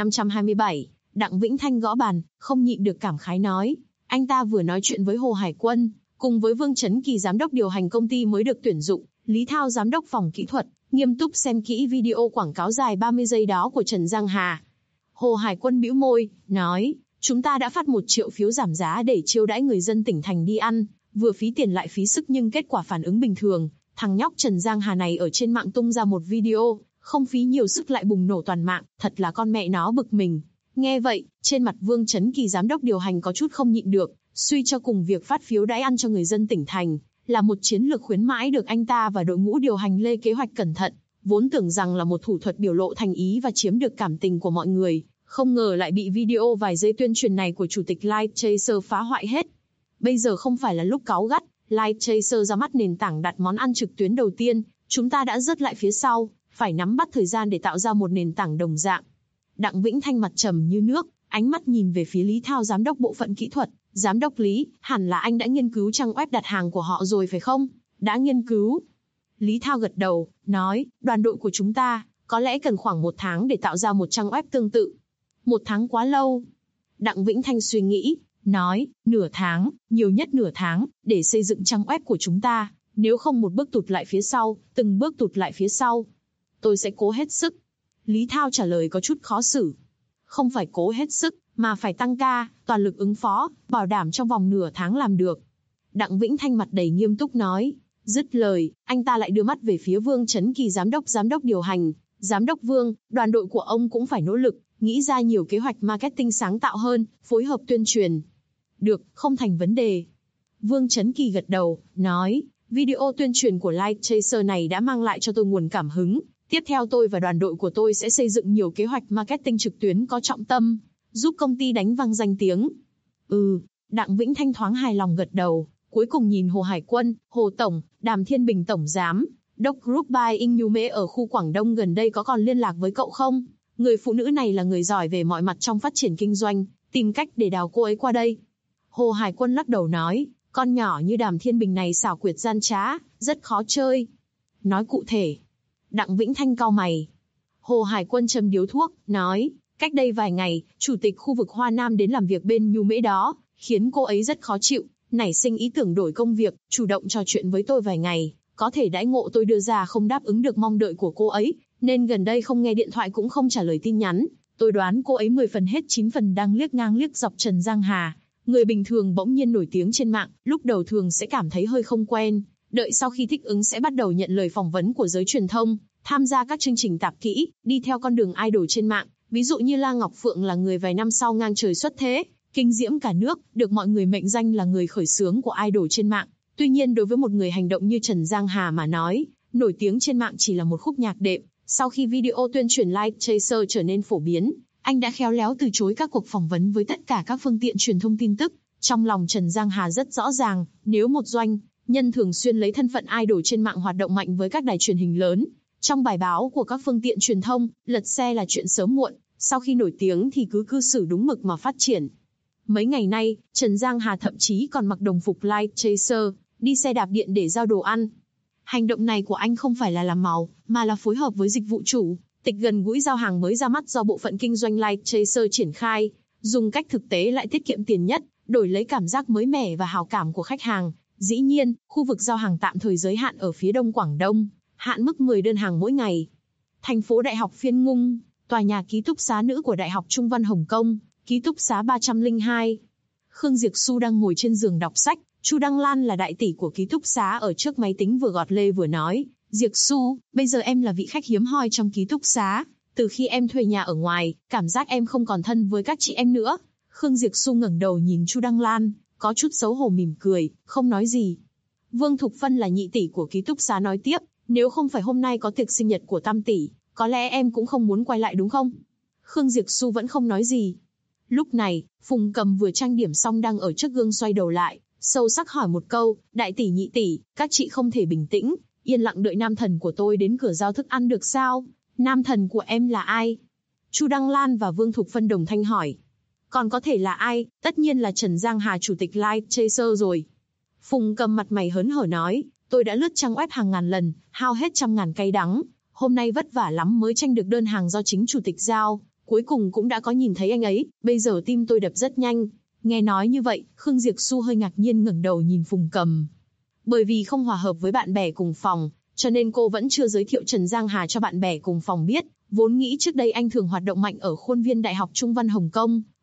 9527, Đặng Vĩnh Thanh gõ bàn, không nhịn được cảm khái nói. Anh ta vừa nói chuyện với Hồ Hải Quân, cùng với Vương Chấn Kỳ giám đốc điều hành công ty mới được tuyển dụng, Lý Thao giám đốc phòng kỹ thuật, nghiêm túc xem kỹ video quảng cáo dài 30 giây đó của Trần Giang Hà. Hồ Hải Quân bĩu môi, nói, Chúng ta đã phát 1 triệu phiếu giảm giá để chiêu đãi người dân tỉnh thành đi ăn, vừa phí tiền lại phí sức nhưng kết quả phản ứng bình thường. Thằng nhóc Trần Giang Hà này ở trên mạng tung ra một video, không phí nhiều sức lại bùng nổ toàn mạng, thật là con mẹ nó bực mình. Nghe vậy, trên mặt Vương Chấn Kỳ giám đốc điều hành có chút không nhịn được, suy cho cùng việc phát phiếu đãi ăn cho người dân tỉnh thành là một chiến lược khuyến mãi được anh ta và đội ngũ điều hành lên kế hoạch cẩn thận, vốn tưởng rằng là một thủ thuật biểu lộ thành ý và chiếm được cảm tình của mọi người, không ngờ lại bị video vài giây tuyên truyền này của chủ tịch Live Chaser phá hoại hết. Bây giờ không phải là lúc cáu gắt, Live Chaser ra mắt nền tảng đặt món ăn trực tuyến đầu tiên, chúng ta đã rớt lại phía sau, phải nắm bắt thời gian để tạo ra một nền tảng đồng dạng. Đặng Vĩnh Thanh mặt trầm như nước, ánh mắt nhìn về phía Lý Thao giám đốc bộ phận kỹ thuật. Giám đốc Lý, hẳn là anh đã nghiên cứu trang web đặt hàng của họ rồi phải không? Đã nghiên cứu. Lý Thao gật đầu, nói, đoàn đội của chúng ta, có lẽ cần khoảng 1 tháng để tạo ra một trang web tương tự. 1 tháng quá lâu. Đặng Vĩnh Thanh suy nghĩ, nói, nửa tháng, nhiều nhất nửa tháng, để xây dựng trang web của chúng ta, nếu không một bước tụt lại phía sau, từng bước tụt lại phía sau. Tôi sẽ cố hết sức. Lý Thao trả lời có chút khó xử. Không phải cố hết sức, mà phải tăng ca, toàn lực ứng phó, bảo đảm trong vòng nửa tháng làm được. Đặng Vĩnh Thanh mặt đầy nghiêm túc nói. Dứt lời, anh ta lại đưa mắt về phía Vương Chấn Kỳ giám đốc điều hành. Giám đốc Vương, đoàn đội của ông cũng phải nỗ lực, nghĩ ra nhiều kế hoạch marketing sáng tạo hơn, phối hợp tuyên truyền. Được, không thành vấn đề. Vương Chấn Kỳ gật đầu, nói, video tuyên truyền của Live Chaser này đã mang lại cho tôi nguồn cảm hứng. Tiếp theo tôi và đoàn đội của tôi sẽ xây dựng nhiều kế hoạch marketing trực tuyến có trọng tâm, giúp công ty đánh vang danh tiếng. Đặng Vĩnh Thanh thoáng hài lòng gật đầu, cuối cùng nhìn Hồ Hải Quân, Hồ Tổng, Đàm Thiên Bình Tổng Giám, đốc Group Buying Nhu Mễ ở khu Quảng Đông gần đây có còn liên lạc với cậu không? Người phụ nữ này là người giỏi về mọi mặt trong phát triển kinh doanh, tìm cách để đào cô ấy qua đây. Hồ Hải Quân lắc đầu nói, con nhỏ như Đàm Thiên Bình này xảo quyệt gian trá, rất khó chơi. Nói cụ thể. Đặng Vĩnh Thanh cau mày. Hồ Hải Quân châm điếu thuốc, nói, cách đây vài ngày, chủ tịch khu vực Hoa Nam đến làm việc bên Nhu Mễ đó, khiến cô ấy rất khó chịu, nảy sinh ý tưởng đổi công việc, chủ động trò chuyện với tôi vài ngày, có thể đãi ngộ tôi đưa ra không đáp ứng được mong đợi của cô ấy, nên gần đây không nghe điện thoại cũng không trả lời tin nhắn. Tôi đoán cô ấy 10 phần hết 9 phần đang liếc ngang liếc dọc Trần Giang Hà. Người bình thường bỗng nhiên nổi tiếng trên mạng, lúc đầu thường sẽ cảm thấy hơi không quen, đợi sau khi thích ứng sẽ bắt đầu nhận lời phỏng vấn của giới truyền thông, tham gia các chương trình tạp kỹ, đi theo con đường idol trên mạng. Ví dụ như La Ngọc Phượng là người vài năm sau ngang trời xuất thế, kinh diễm cả nước, được mọi người mệnh danh là người khởi xướng của idol trên mạng. Tuy nhiên đối với một người hành động như Trần Giang Hà mà nói, nổi tiếng trên mạng chỉ là một khúc nhạc đệm. Sau khi video tuyên truyền Live Chaser trở nên phổ biến, anh đã khéo léo từ chối các cuộc phỏng vấn với tất cả các phương tiện truyền thông tin tức. Trong lòng Trần Giang Hà rất rõ ràng, nếu một doanh nhân thường xuyên lấy thân phận idol trên mạng hoạt động mạnh với các đài truyền hình lớn, trong bài báo của các phương tiện truyền thông, lật xe là chuyện sớm muộn, sau khi nổi tiếng thì cứ cư xử đúng mực mà phát triển. Mấy ngày nay, Trần Giang Hà thậm chí còn mặc đồng phục Live Chaser, đi xe đạp điện để giao đồ ăn. Hành động này của anh không phải là làm màu, mà là phối hợp với dịch vụ chủ, tịch gần gũi giao hàng mới ra mắt do bộ phận kinh doanh Live Chaser triển khai, dùng cách thực tế lại tiết kiệm tiền nhất, đổi lấy cảm giác mới mẻ và hào cảm của khách hàng. Dĩ nhiên, khu vực giao hàng tạm thời giới hạn ở phía đông Quảng Đông, hạn mức 10 đơn hàng mỗi ngày. Thành phố Đại học Phiên Ngung, tòa nhà ký túc xá nữ của Đại học Trung văn Hồng Kông, ký túc xá 302. Khương Diệp Xu đang ngồi trên giường đọc sách, Chu Đăng Lan là đại tỷ của ký túc xá ở trước máy tính vừa gọt lê vừa nói, Diệp Xu, bây giờ em là vị khách hiếm hoi trong ký túc xá, từ khi em thuê nhà ở ngoài, cảm giác em không còn thân với các chị em nữa. Khương Diệp Xu ngẩng đầu nhìn Chu Đăng Lan, có chút xấu hổ mỉm cười, không nói gì. Vương Thục Phân là nhị tỷ của ký túc xá nói tiếp, nếu không phải hôm nay có tiệc sinh nhật của tam tỷ, có lẽ em cũng không muốn quay lại đúng không? Khương Diệp Xu vẫn không nói gì. Lúc này, Phùng Cầm vừa trang điểm xong đang ở trước gương xoay đầu lại, sâu sắc hỏi một câu, đại tỷ nhị tỷ, các chị không thể bình tĩnh, yên lặng đợi nam thần của tôi đến cửa giao thức ăn được sao? Nam thần của em là ai? Chu Đăng Lan và Vương Thục Phân đồng thanh hỏi. Còn có thể là ai? Tất nhiên là Trần Giang Hà, chủ tịch Live Chaser rồi. Phùng Cầm mặt mày hớn hở nói, tôi đã lướt trang web hàng ngàn lần, hao hết trăm ngàn cay đắng. Hôm nay vất vả lắm mới tranh được đơn hàng do chính chủ tịch giao, cuối cùng cũng đã có nhìn thấy anh ấy, bây giờ tim tôi đập rất nhanh. Nghe nói như vậy, Khương Diệp Xu hơi ngạc nhiên ngẩng đầu nhìn Phùng Cầm. Bởi vì không hòa hợp với bạn bè cùng phòng, cho nên cô vẫn chưa giới thiệu Trần Giang Hà cho bạn bè cùng phòng biết, vốn nghĩ trước đây anh thường hoạt động mạnh ở khuôn viên Đại học Trung văn Hồng Kông,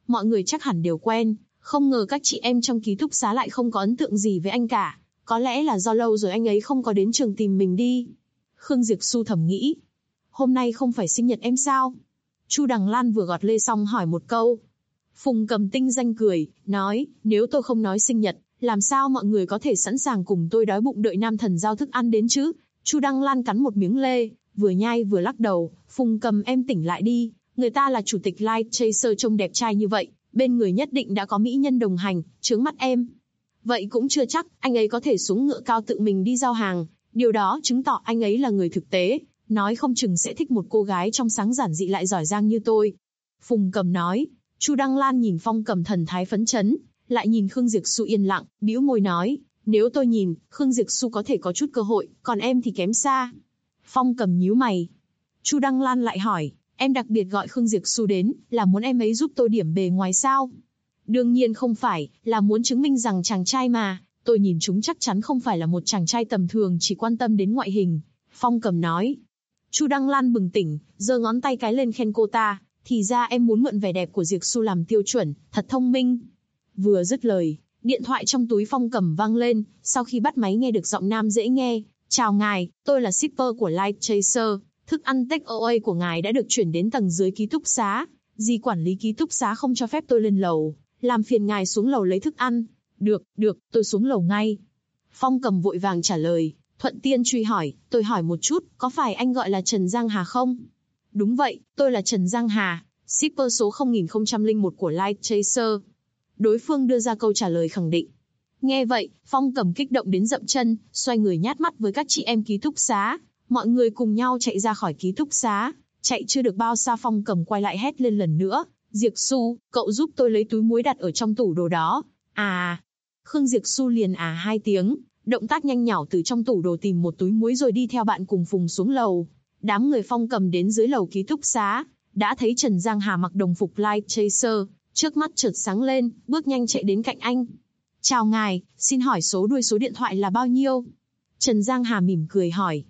mọi người chắc hẳn đều quen, không ngờ các chị em trong ký túc xá lại không có ấn tượng gì với anh cả. Có lẽ là do lâu rồi anh ấy không có đến trường tìm mình đi. Khương Diệp Xu thầm nghĩ. Hôm nay không phải sinh nhật em sao? Chu Đằng Lan vừa gọt lê xong hỏi một câu. Phùng Cầm tinh danh cười, nói, nếu tôi không nói sinh nhật, làm sao mọi người có thể sẵn sàng cùng tôi đói bụng đợi nam thần giao thức ăn đến chứ? Chu Đăng Lan cắn một miếng lê, vừa nhai vừa lắc đầu, Phùng Cầm em tỉnh lại đi, người ta là chủ tịch Light Chaser trông đẹp trai như vậy, bên người nhất định đã có mỹ nhân đồng hành, chướng mắt em. Vậy cũng chưa chắc, anh ấy có thể xuống ngựa cao tự mình đi giao hàng, điều đó chứng tỏ anh ấy là người thực tế, nói không chừng sẽ thích một cô gái trong sáng giản dị lại giỏi giang như tôi. Phùng Cầm nói. Chu Đăng Lan nhìn Phong Cầm thần thái phấn chấn, lại nhìn Khương Diệp Xu yên lặng, bĩu môi nói, nếu tôi nhìn, Khương Diệp Xu có thể có chút cơ hội, còn em thì kém xa. Phong Cầm nhíu mày. Chu Đăng Lan lại hỏi, em đặc biệt gọi Khương Diệp Xu đến, là muốn em ấy giúp tôi điểm bề ngoài sao? Đương nhiên không phải, là muốn chứng minh rằng chàng trai mà, tôi nhìn chúng chắc chắn không phải là một chàng trai tầm thường chỉ quan tâm đến ngoại hình. Phong Cầm nói. Chu Đăng Lan bừng tỉnh, giơ ngón tay cái lên khen cô ta. Thì ra em muốn mượn vẻ đẹp của Diệp Xu làm tiêu chuẩn, thật thông minh. Vừa dứt lời, điện thoại trong túi Phong Cầm vang lên, sau khi bắt máy nghe được giọng nam dễ nghe. Chào ngài, tôi là shipper của Light Chaser, thức ăn take away của ngài đã được chuyển đến tầng dưới ký túc xá. Dì quản lý ký túc xá không cho phép tôi lên lầu, làm phiền ngài xuống lầu lấy thức ăn. Được, tôi xuống lầu ngay. Phong Cầm vội vàng trả lời, thuận tiên truy hỏi, tôi hỏi một chút, có phải anh gọi là Trần Giang Hà không? Đúng vậy, tôi là Trần Giang Hà, shipper số 0001 của Light Chaser. Đối phương đưa ra câu trả lời khẳng định. Nghe vậy, Phong Cầm kích động đến dậm chân, xoay người nhát mắt với các chị em ký túc xá. Mọi người cùng nhau chạy ra khỏi ký túc xá. Chạy chưa được bao xa Phong Cầm quay lại hét lên lần nữa. Diệp Xu, cậu giúp tôi lấy túi muối đặt ở trong tủ đồ đó. À. Khương Diệp Xu liền hai tiếng, động tác nhanh nhảu từ trong tủ đồ tìm một túi muối rồi đi theo bạn cùng Phùng xuống lầu. Đám người Phong Cầm đến dưới lầu ký túc xá, đã thấy Trần Giang Hà mặc đồng phục Light Chaser, trước mắt chợt sáng lên, bước nhanh chạy đến cạnh anh. Chào ngài, xin hỏi số đuôi số điện thoại là bao nhiêu? Trần Giang Hà mỉm cười hỏi.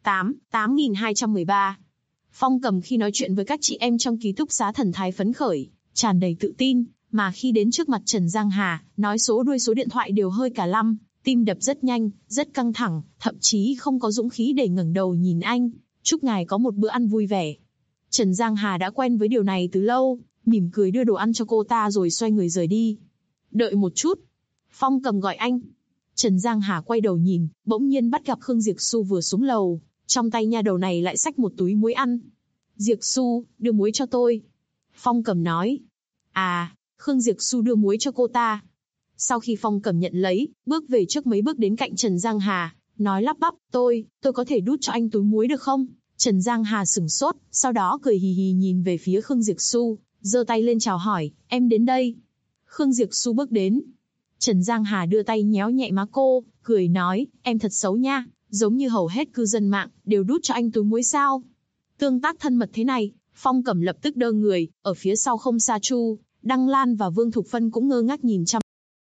8213. Phong Cầm khi nói chuyện với các chị em trong ký túc xá thần thái phấn khởi, tràn đầy tự tin, mà khi đến trước mặt Trần Giang Hà, nói số đuôi số điện thoại đều hơi cả lăm, tim đập rất nhanh, rất căng thẳng, thậm chí không có dũng khí để ngẩng đầu nhìn anh. Chúc ngài có một bữa ăn vui vẻ. Trần Giang Hà đã quen với điều này từ lâu, mỉm cười đưa đồ ăn cho cô ta rồi xoay người rời đi. Đợi một chút. Phong Cầm gọi anh. Trần Giang Hà quay đầu nhìn, bỗng nhiên bắt gặp Khương Diệp Xu vừa xuống lầu, trong tay nha đầu này lại xách một túi muối ăn. Diệp Xu, đưa muối cho tôi. Phong Cầm nói. À, Khương Diệp Xu đưa muối cho cô ta. Sau khi Phong Cầm nhận lấy, bước về trước mấy bước đến cạnh Trần Giang Hà, nói lắp bắp, tôi có thể đút cho anh túi muối được không? Trần Giang Hà sửng sốt, sau đó cười hì hì nhìn về phía Khương Diệp Xu, giơ tay lên chào hỏi, em đến đây. Khương Diệp Xu bước đến. Trần Giang Hà đưa tay nhéo nhẹ má cô, cười nói, em thật xấu nha, giống như hầu hết cư dân mạng, đều đút cho anh túi muối sao. Tương tác thân mật thế này, Phong Cầm lập tức đơ người, ở phía sau không xa Chu Đăng Lan và Vương Thục Phân cũng ngơ ngác nhìn chăm.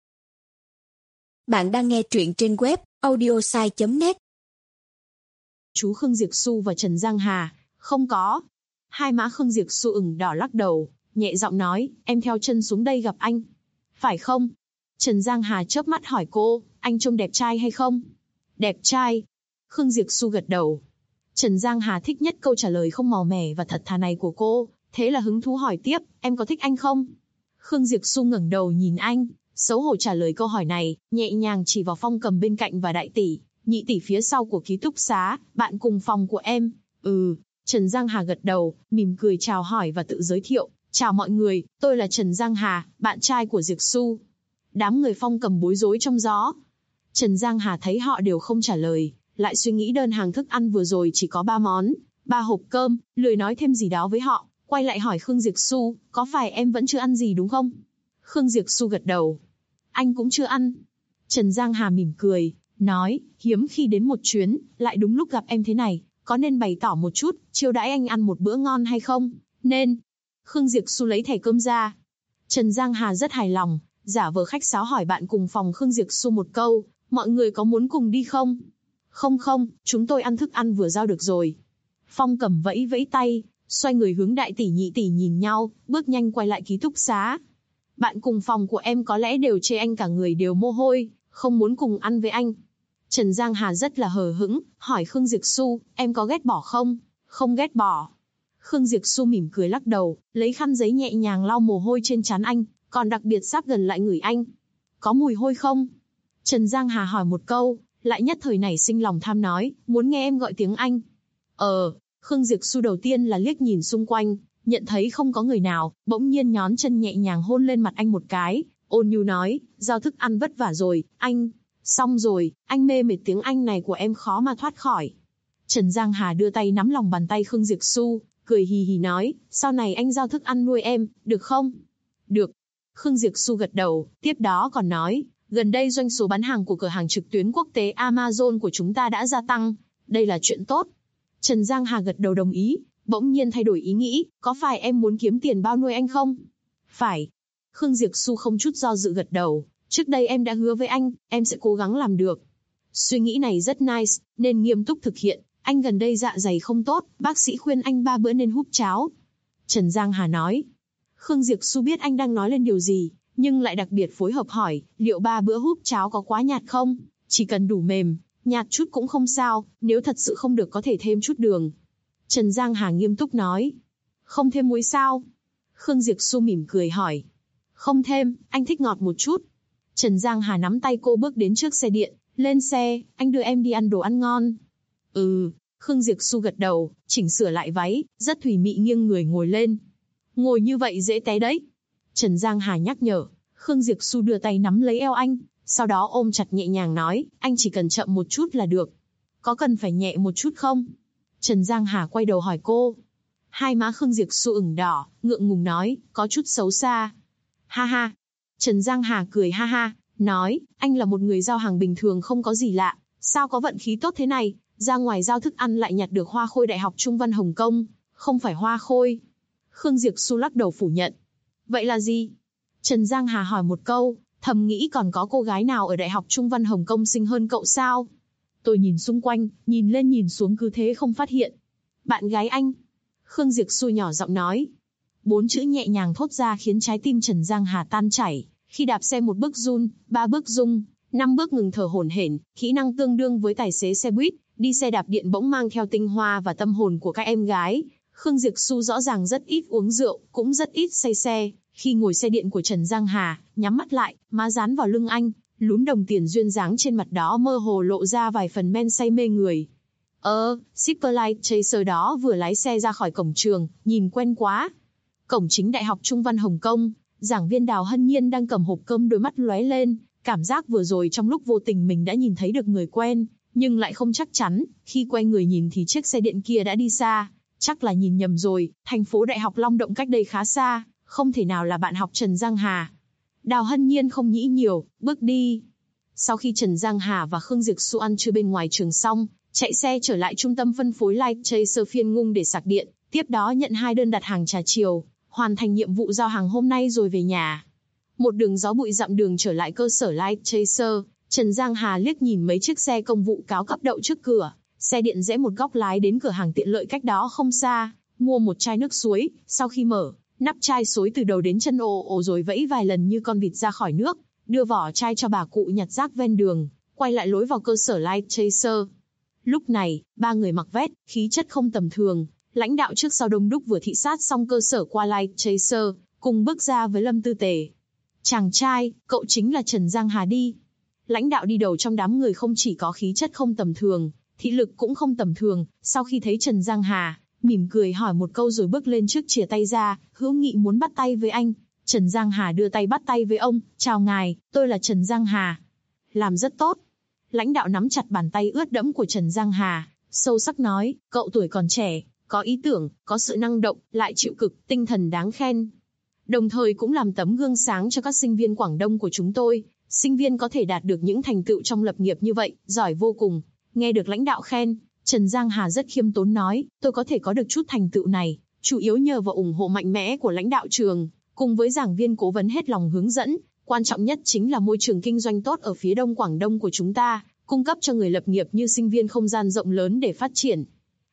Bạn đang nghe truyện trên web audiosai.net. Chú Khương Diệp Xu và Trần Giang Hà, không có. Hai má Khương Diệp Xu ửng đỏ lắc đầu, nhẹ giọng nói, em theo chân xuống đây gặp anh. Phải không? Trần Giang Hà chớp mắt hỏi cô, anh trông đẹp trai hay không? Đẹp trai. Khương Diệp Xu gật đầu. Trần Giang Hà thích nhất câu trả lời không màu mè và thật thà này của cô, thế là hứng thú hỏi tiếp, em có thích anh không? Khương Diệp Xu ngẩng đầu nhìn anh, xấu hổ trả lời câu hỏi này, nhẹ nhàng chỉ vào Phong Cầm bên cạnh và đại tỷ, nhị tỷ phía sau của ký túc xá, bạn cùng phòng của em. Trần Giang Hà gật đầu, mỉm cười chào hỏi và tự giới thiệu, chào mọi người, tôi là Trần Giang Hà, bạn trai của Diệp Xu. Đám người Phong Cầm bối rối trong gió. Trần Giang Hà thấy họ đều không trả lời, lại suy nghĩ đơn hàng thức ăn vừa rồi chỉ có 3 món, 3 hộp cơm, lười nói thêm gì đó với họ, quay lại hỏi Khương Diệp Xu, có phải em vẫn chưa ăn gì đúng không? Khương Diệp Xu gật đầu. Anh cũng chưa ăn. Trần Giang Hà mỉm cười, nói, hiếm khi đến một chuyến, lại đúng lúc gặp em thế này, có nên bày tỏ một chút, chiêu đãi anh ăn một bữa ngon hay không? Nên. Khương Diệp Xu lấy thẻ cơm ra. Trần Giang Hà rất hài lòng, giả vờ khách sáo hỏi bạn cùng phòng Khương Diệp Xu một câu, mọi người có muốn cùng đi không? Không, chúng tôi ăn thức ăn vừa giao được rồi. Phong Cầm vẫy vẫy tay, xoay người hướng đại tỷ nhị tỷ nhìn nhau, bước nhanh quay lại ký túc xá. Bạn cùng phòng của em có lẽ đều chê anh cả người đều mồ hôi, không muốn cùng ăn với anh. Trần Giang Hà rất là hờ hững, hỏi Khương Diệp Xu, em có ghét bỏ không? Không ghét bỏ. Khương Diệp Xu mỉm cười lắc đầu, lấy khăn giấy nhẹ nhàng lau mồ hôi trên trán anh, còn đặc biệt sáp gần lại ngửi anh. Có mùi hôi không? Trần Giang Hà hỏi một câu, lại nhất thời nảy sinh lòng tham nói, muốn nghe em gọi tiếng Anh. Khương Diệp Xu đầu tiên là liếc nhìn xung quanh, nhận thấy không có người nào, bỗng nhiên nhón chân nhẹ nhàng hôn lên mặt anh một cái, ôn nhu nói, giao thức ăn vất vả rồi, anh. Xong rồi, anh mê mệt tiếng Anh này của em khó mà thoát khỏi. Trần Giang Hà đưa tay nắm lòng bàn tay Khương Diệp Xu, cười hì hì nói, sau này anh giao thức ăn nuôi em, được không? Được. Khương Diệp Xu gật đầu, tiếp đó còn nói, gần đây doanh số bán hàng của cửa hàng trực tuyến quốc tế Amazon của chúng ta đã gia tăng, đây là chuyện tốt. Trần Giang Hà gật đầu đồng ý, bỗng nhiên thay đổi ý nghĩ, có phải em muốn kiếm tiền bao nuôi anh không? Phải. Khương Diệp Xu không chút do dự gật đầu, trước đây em đã hứa với anh, em sẽ cố gắng làm được. Suy nghĩ này rất nice, nên nghiêm túc thực hiện, anh gần đây dạ dày không tốt, bác sĩ khuyên anh 3 bữa nên húp cháo. Trần Giang Hà nói. Khương Diệp Xu biết anh đang nói lên điều gì, nhưng lại đặc biệt phối hợp hỏi, liệu 3 bữa húp cháo có quá nhạt không? Chỉ cần đủ mềm, nhạt chút cũng không sao, nếu thật sự không được có thể thêm chút đường. Trần Giang Hà nghiêm túc nói. Không thêm muối sao? Khương Diệp Xu mỉm cười hỏi. Không thêm, anh thích ngọt một chút. Trần Giang Hà nắm tay cô bước đến trước xe điện, lên xe, anh đưa em đi ăn đồ ăn ngon. Khương Diệp Xu gật đầu, chỉnh sửa lại váy, rất thùy mị nghiêng người ngồi lên. Ngồi như vậy dễ té đấy. Trần Giang Hà nhắc nhở, Khương Diệp Xu đưa tay nắm lấy eo anh, sau đó ôm chặt nhẹ nhàng nói, anh chỉ cần chậm một chút là được. Có cần phải nhẹ một chút không? Trần Giang Hà quay đầu hỏi cô. Hai má Khương Diệp Xu ửng đỏ, ngượng ngùng nói, có chút xấu xa. Ha ha. Trần Giang Hà cười ha ha, nói, anh là một người giao hàng bình thường không có gì lạ, sao có vận khí tốt thế này, ra ngoài giao thức ăn lại nhặt được hoa khôi Đại học Trung văn Hồng Kông, không phải hoa khôi. Khương Diệp Xu lắc đầu phủ nhận. Vậy là gì? Trần Giang Hà hỏi một câu, thầm nghĩ còn có cô gái nào ở Đại học Trung văn Hồng Kông xinh hơn cậu sao? Tôi nhìn xung quanh, nhìn lên nhìn xuống cứ thế không phát hiện. Bạn gái anh. Khương Diệp Xu nhỏ giọng nói. 4 chữ nhẹ nhàng thốt ra khiến trái tim Trần Giang Hà tan chảy. Khi đạp xe 1 bước run, 3 bước rung, 5 bước ngừng thở hổn hển, kỹ năng tương đương với tài xế xe buýt, đi xe đạp điện bỗng mang theo tinh hoa và tâm hồn của các em gái. Khương Diệp Xu rõ ràng rất ít uống rượu, cũng rất ít say xe. Khi ngồi xe điện của Trần Giang Hà, nhắm mắt lại, má dán vào lưng anh, lún đồng tiền duyên dáng trên mặt đó mơ hồ lộ ra vài phần men say mê người. Shipper Light Chaser đó vừa lái xe ra khỏi cổng trường, nhìn quen quá. Cổng chính Đại học Trung văn Hồng Kông, giảng viên Đào Hân Nhiên đang cầm hộp cơm, đôi mắt lóe lên, cảm giác vừa rồi trong lúc vô tình mình đã nhìn thấy được người quen, nhưng lại không chắc chắn, khi quay người nhìn thì chiếc xe điện kia đã đi xa, chắc là nhìn nhầm rồi, thành phố Đại học Long Động cách đây khá xa, không thể nào là bạn học Trần Giang Hà. Đào Hân Nhiên không nghĩ nhiều, bước đi. Sau khi Trần Giang Hà và Khương Diệp Xu ăn trưa bên ngoài trường xong, chạy xe trở lại trung tâm phân phối Light Chaser phiên Ngung để sạc điện, tiếp đó nhận 2 đơn đặt hàng trà chiều, hoàn thành nhiệm vụ giao hàng hôm nay rồi về nhà. Một đường gió bụi dặm đường trở lại cơ sở Light Chaser, Trần Giang Hà liếc nhìn mấy chiếc xe công vụ cao cấp đậu trước cửa, xe điện rẽ một góc lái đến cửa hàng tiện lợi cách đó không xa, mua một chai nước suối, sau khi mở nắp chai xối từ đầu đến chân ồ rồi vẫy vài lần như con vịt ra khỏi nước, đưa vỏ chai cho bà cụ nhặt rác ven đường, quay lại lối vào cơ sở Light Chaser. Lúc này, 3 người mặc vest, khí chất không tầm thường, lãnh đạo trước sau đông đúc vừa thị sát xong cơ sở qua Light Chaser, cùng bước ra với Lâm Tư Tề. Chàng trai, cậu chính là Trần Giang Hà đi. Lãnh đạo đi đầu trong đám người không chỉ có khí chất không tầm thường, thị lực cũng không tầm thường, sau khi thấy Trần Giang Hà, mỉm cười hỏi một câu rồi bước lên trước chìa tay ra, hữu nghị muốn bắt tay với anh. Trần Giang Hà đưa tay bắt tay với ông, chào ngài, tôi là Trần Giang Hà. Làm rất tốt. Lãnh đạo nắm chặt bàn tay ướt đẫm của Trần Giang Hà, sâu sắc nói, cậu tuổi còn trẻ, có ý tưởng, có sự năng động, lại chịu cực, tinh thần đáng khen. Đồng thời cũng làm tấm gương sáng cho các sinh viên Quảng Đông của chúng tôi. Sinh viên có thể đạt được những thành tựu trong lập nghiệp như vậy, giỏi vô cùng. Nghe được lãnh đạo khen, Trần Giang Hà rất khiêm tốn nói, tôi có thể có được chút thành tựu này, chủ yếu nhờ vào ủng hộ mạnh mẽ của lãnh đạo trường, cùng với giảng viên cố vấn hết lòng hướng dẫn. Quan trọng nhất chính là môi trường kinh doanh tốt ở phía Đông Quảng Đông của chúng ta, cung cấp cho người lập nghiệp như sinh viên không gian rộng lớn để phát triển.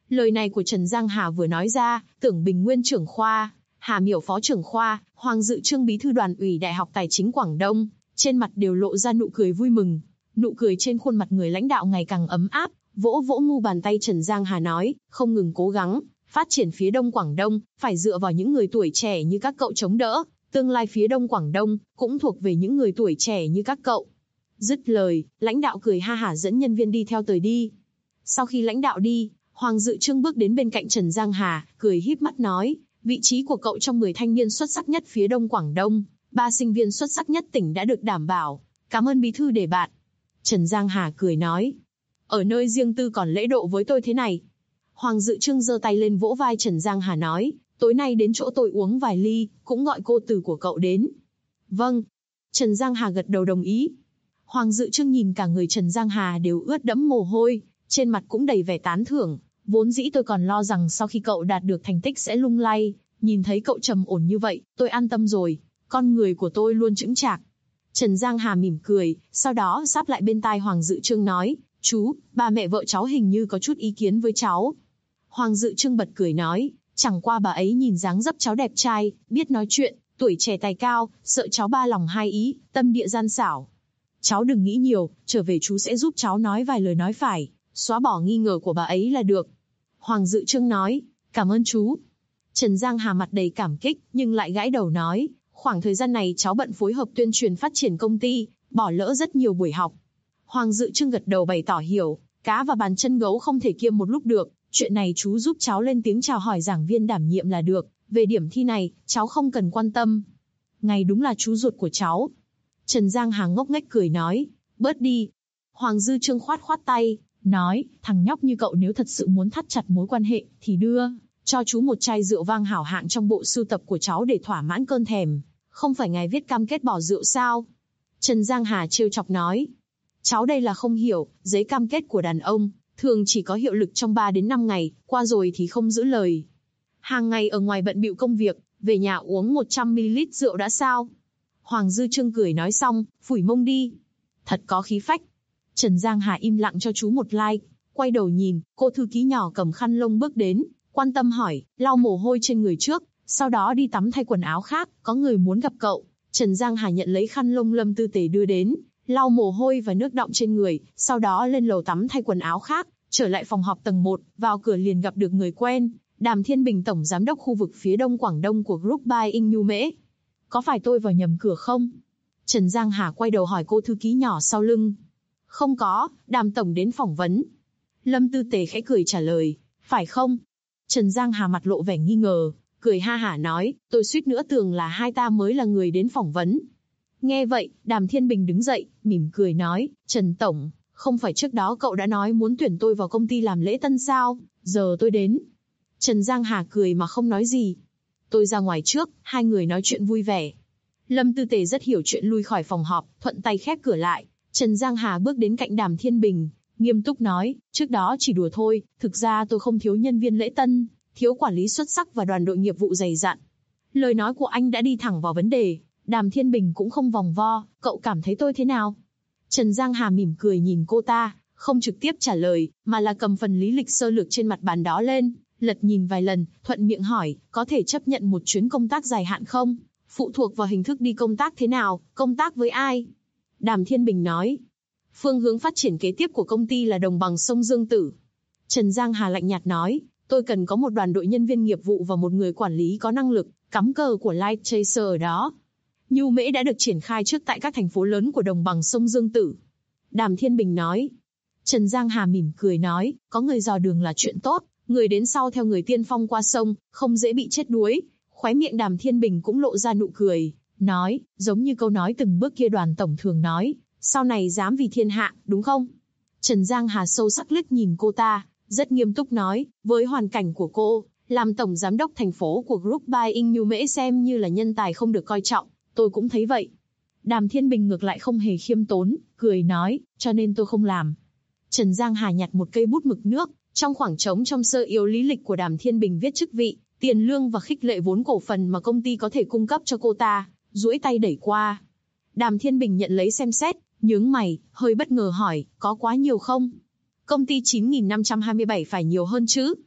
Lời này của Trần Giang Hà vừa nói ra, Tưởng Bình nguyên trưởng khoa, Hà Miểu phó trưởng khoa, Hoàng Dự Trương bí thư Đoàn ủy Đại học Tài chính Quảng Đông, trên mặt đều lộ ra nụ cười vui mừng. Nụ cười trên khuôn mặt người lãnh đạo ngày càng ấm áp, vỗ vỗ mu bàn tay Trần Giang Hà nói, không ngừng cố gắng, phát triển phía Đông Quảng Đông, phải dựa vào những người tuổi trẻ như các cậu chống đỡ, tương lai phía Đông Quảng Đông, cũng thuộc về những người tuổi trẻ như các cậu. Dứt lời, lãnh đạo cười ha hả dẫn nhân viên đi theo tời đi. Sau khi lãnh đạo đi, Hoàng Dự Trương bước đến bên cạnh Trần Giang Hà, cười híp mắt nói, vị trí của cậu trong 10 thanh niên xuất sắc nhất phía Đông Quảng Đông, 3 sinh viên xuất sắc nhất tỉnh đã được đảm bảo, cảm ơn bí thư đề bạt. Trần Giang Hà cười nói, ở nơi riêng tư còn lễ độ với tôi thế này. Hoàng Dự Trương giơ tay lên vỗ vai Trần Giang Hà nói, tối nay đến chỗ tôi uống vài ly, cũng gọi cô từ của cậu đến. Vâng. Trần Giang Hà gật đầu đồng ý. Hoàng Dự Trương nhìn cả người Trần Giang Hà đều ướt đẫm mồ hôi, trên mặt cũng đầy vẻ tán thưởng. Vốn dĩ tôi còn lo rằng sau khi cậu đạt được thành tích sẽ lung lay, nhìn thấy cậu trầm ổn như vậy, tôi an tâm rồi, con người của tôi luôn chững chạc. Trần Giang Hà mỉm cười, sau đó sáp lại bên tai Hoàng Dự Trương nói, chú, ba mẹ vợ cháu hình như có chút ý kiến với cháu. Hoàng Dự Trương bật cười nói, chẳng qua bà ấy nhìn dáng dấp cháu đẹp trai, biết nói chuyện, tuổi trẻ tài cao, sợ cháu ba lòng hai ý, tâm địa gian xảo. Cháu đừng nghĩ nhiều, trở về chú sẽ giúp cháu nói vài lời nói phải, xóa bỏ nghi ngờ của bà ấy là được. Hoàng Dự Trương nói, cảm ơn chú. Trần Giang Hà mặt đầy cảm kích, nhưng lại gãi đầu nói, khoảng thời gian này cháu bận phối hợp tuyên truyền phát triển công ty, bỏ lỡ rất nhiều buổi học. Hoàng Dự Trương gật đầu bày tỏ hiểu, cá và bàn chân gấu không thể kiêm một lúc được, chuyện này chú giúp cháu lên tiếng chào hỏi giảng viên đảm nhiệm là được, về điểm thi này, cháu không cần quan tâm. Ngày đúng là chú ruột của cháu. Trần Giang Hà ngốc nghếch cười nói, bớt đi. Hoàng Dự Trương khoát khoát tay, nói, thằng nhóc như cậu nếu thật sự muốn thắt chặt mối quan hệ, thì đưa cho chú một chai rượu vang hảo hạng trong bộ sưu tập của cháu để thỏa mãn cơn thèm. Không phải ngài viết cam kết bỏ rượu sao? Trần Giang Hà trêu chọc nói, cháu đây là không hiểu, giấy cam kết của đàn ông thường chỉ có hiệu lực trong 3 đến 5 ngày, qua rồi thì không giữ lời. Hàng ngày ở ngoài bận bịu công việc, về nhà uống 100ml rượu đã sao? Hoàng Dự Trương cười nói xong, phủi mông đi. Thật có khí phách. Trần Giang Hà im lặng cho chú một like, quay đầu nhìn, cô thư ký nhỏ cầm khăn lông bước đến, quan tâm hỏi, lau mồ hôi trên người trước, sau đó đi tắm thay quần áo khác, có người muốn gặp cậu. Trần Giang Hà nhận lấy khăn lông Lâm Tư Tề đưa đến, lau mồ hôi và nước đọng trên người, sau đó lên lầu tắm thay quần áo khác, trở lại phòng họp tầng 1, vào cửa liền gặp được người quen, Đàm Thiên Bình tổng giám đốc khu vực phía Đông Quảng Đông của Group Buying Nhu Mễ. Có phải tôi vào nhầm cửa không? Trần Giang Hà quay đầu hỏi cô thư ký nhỏ sau lưng. Không có, Đàm tổng đến phỏng vấn. Lâm Tư Tề khẽ cười trả lời, phải không? Trần Giang Hà mặt lộ vẻ nghi ngờ, cười ha hả nói, tôi suýt nữa tưởng là hai ta mới là người đến phỏng vấn. Nghe vậy, Đàm Thiên Bình đứng dậy, mỉm cười nói, Trần tổng, không phải trước đó cậu đã nói muốn tuyển tôi vào công ty làm lễ tân sao, giờ tôi đến. Trần Giang Hà cười mà không nói gì. Tôi ra ngoài trước, hai người nói chuyện vui vẻ. Lâm Tư Tề rất hiểu chuyện lui khỏi phòng họp, thuận tay khép cửa lại. Trần Giang Hà bước đến cạnh Đàm Thiên Bình, nghiêm túc nói, trước đó chỉ đùa thôi, thực ra tôi không thiếu nhân viên lễ tân, thiếu quản lý xuất sắc và đoàn đội nghiệp vụ dày dặn. Lời nói của anh đã đi thẳng vào vấn đề, Đàm Thiên Bình cũng không vòng vo, cậu cảm thấy tôi thế nào? Trần Giang Hà mỉm cười nhìn cô ta, không trực tiếp trả lời, mà là cầm phần lý lịch sơ lược trên mặt bàn đó lên, lật nhìn vài lần, thuận miệng hỏi, có thể chấp nhận một chuyến công tác dài hạn không? Phụ thuộc vào hình thức đi công tác thế nào, công tác với ai? Đàm Thiên Bình nói, phương hướng phát triển kế tiếp của công ty là đồng bằng sông Dương Tử. Trần Giang Hà lạnh nhạt nói, tôi cần có một đoàn đội nhân viên nghiệp vụ và một người quản lý có năng lực, cắm cờ của Light Chaser ở đó. Nhu Mễ đã được triển khai trước tại các thành phố lớn của đồng bằng sông Dương Tử. Đàm Thiên Bình nói. Trần Giang Hà mỉm cười nói, có người dò đường là chuyện tốt, người đến sau theo người tiên phong qua sông, không dễ bị chết đuối. Khóe miệng Đàm Thiên Bình cũng lộ ra nụ cười, nói, giống như câu nói từng bước kia Đoàn tổng thường nói, sau này dám vì thiên hạ, đúng không? Trần Giang Hà sâu sắc liếc nhìn cô ta, rất nghiêm túc nói, với hoàn cảnh của cô, làm tổng giám đốc thành phố của Group Buying Nhu Mễ xem như là nhân tài không được coi trọng, tôi cũng thấy vậy. Đàm Thiên Bình ngược lại không hề khiêm tốn, cười nói, cho nên tôi không làm. Trần Giang Hà nhặt một cây bút mực nước, trong khoảng trống trong sơ yếu lý lịch của Đàm Thiên Bình viết chức vị, tiền lương và khích lệ vốn cổ phần mà công ty có thể cung cấp cho cô ta, duỗi tay đẩy qua. Đàm Thiên Bình nhận lấy xem xét, nhướng mày, hơi bất ngờ hỏi, có quá nhiều không? Công ty 9.527 phải nhiều hơn chứ?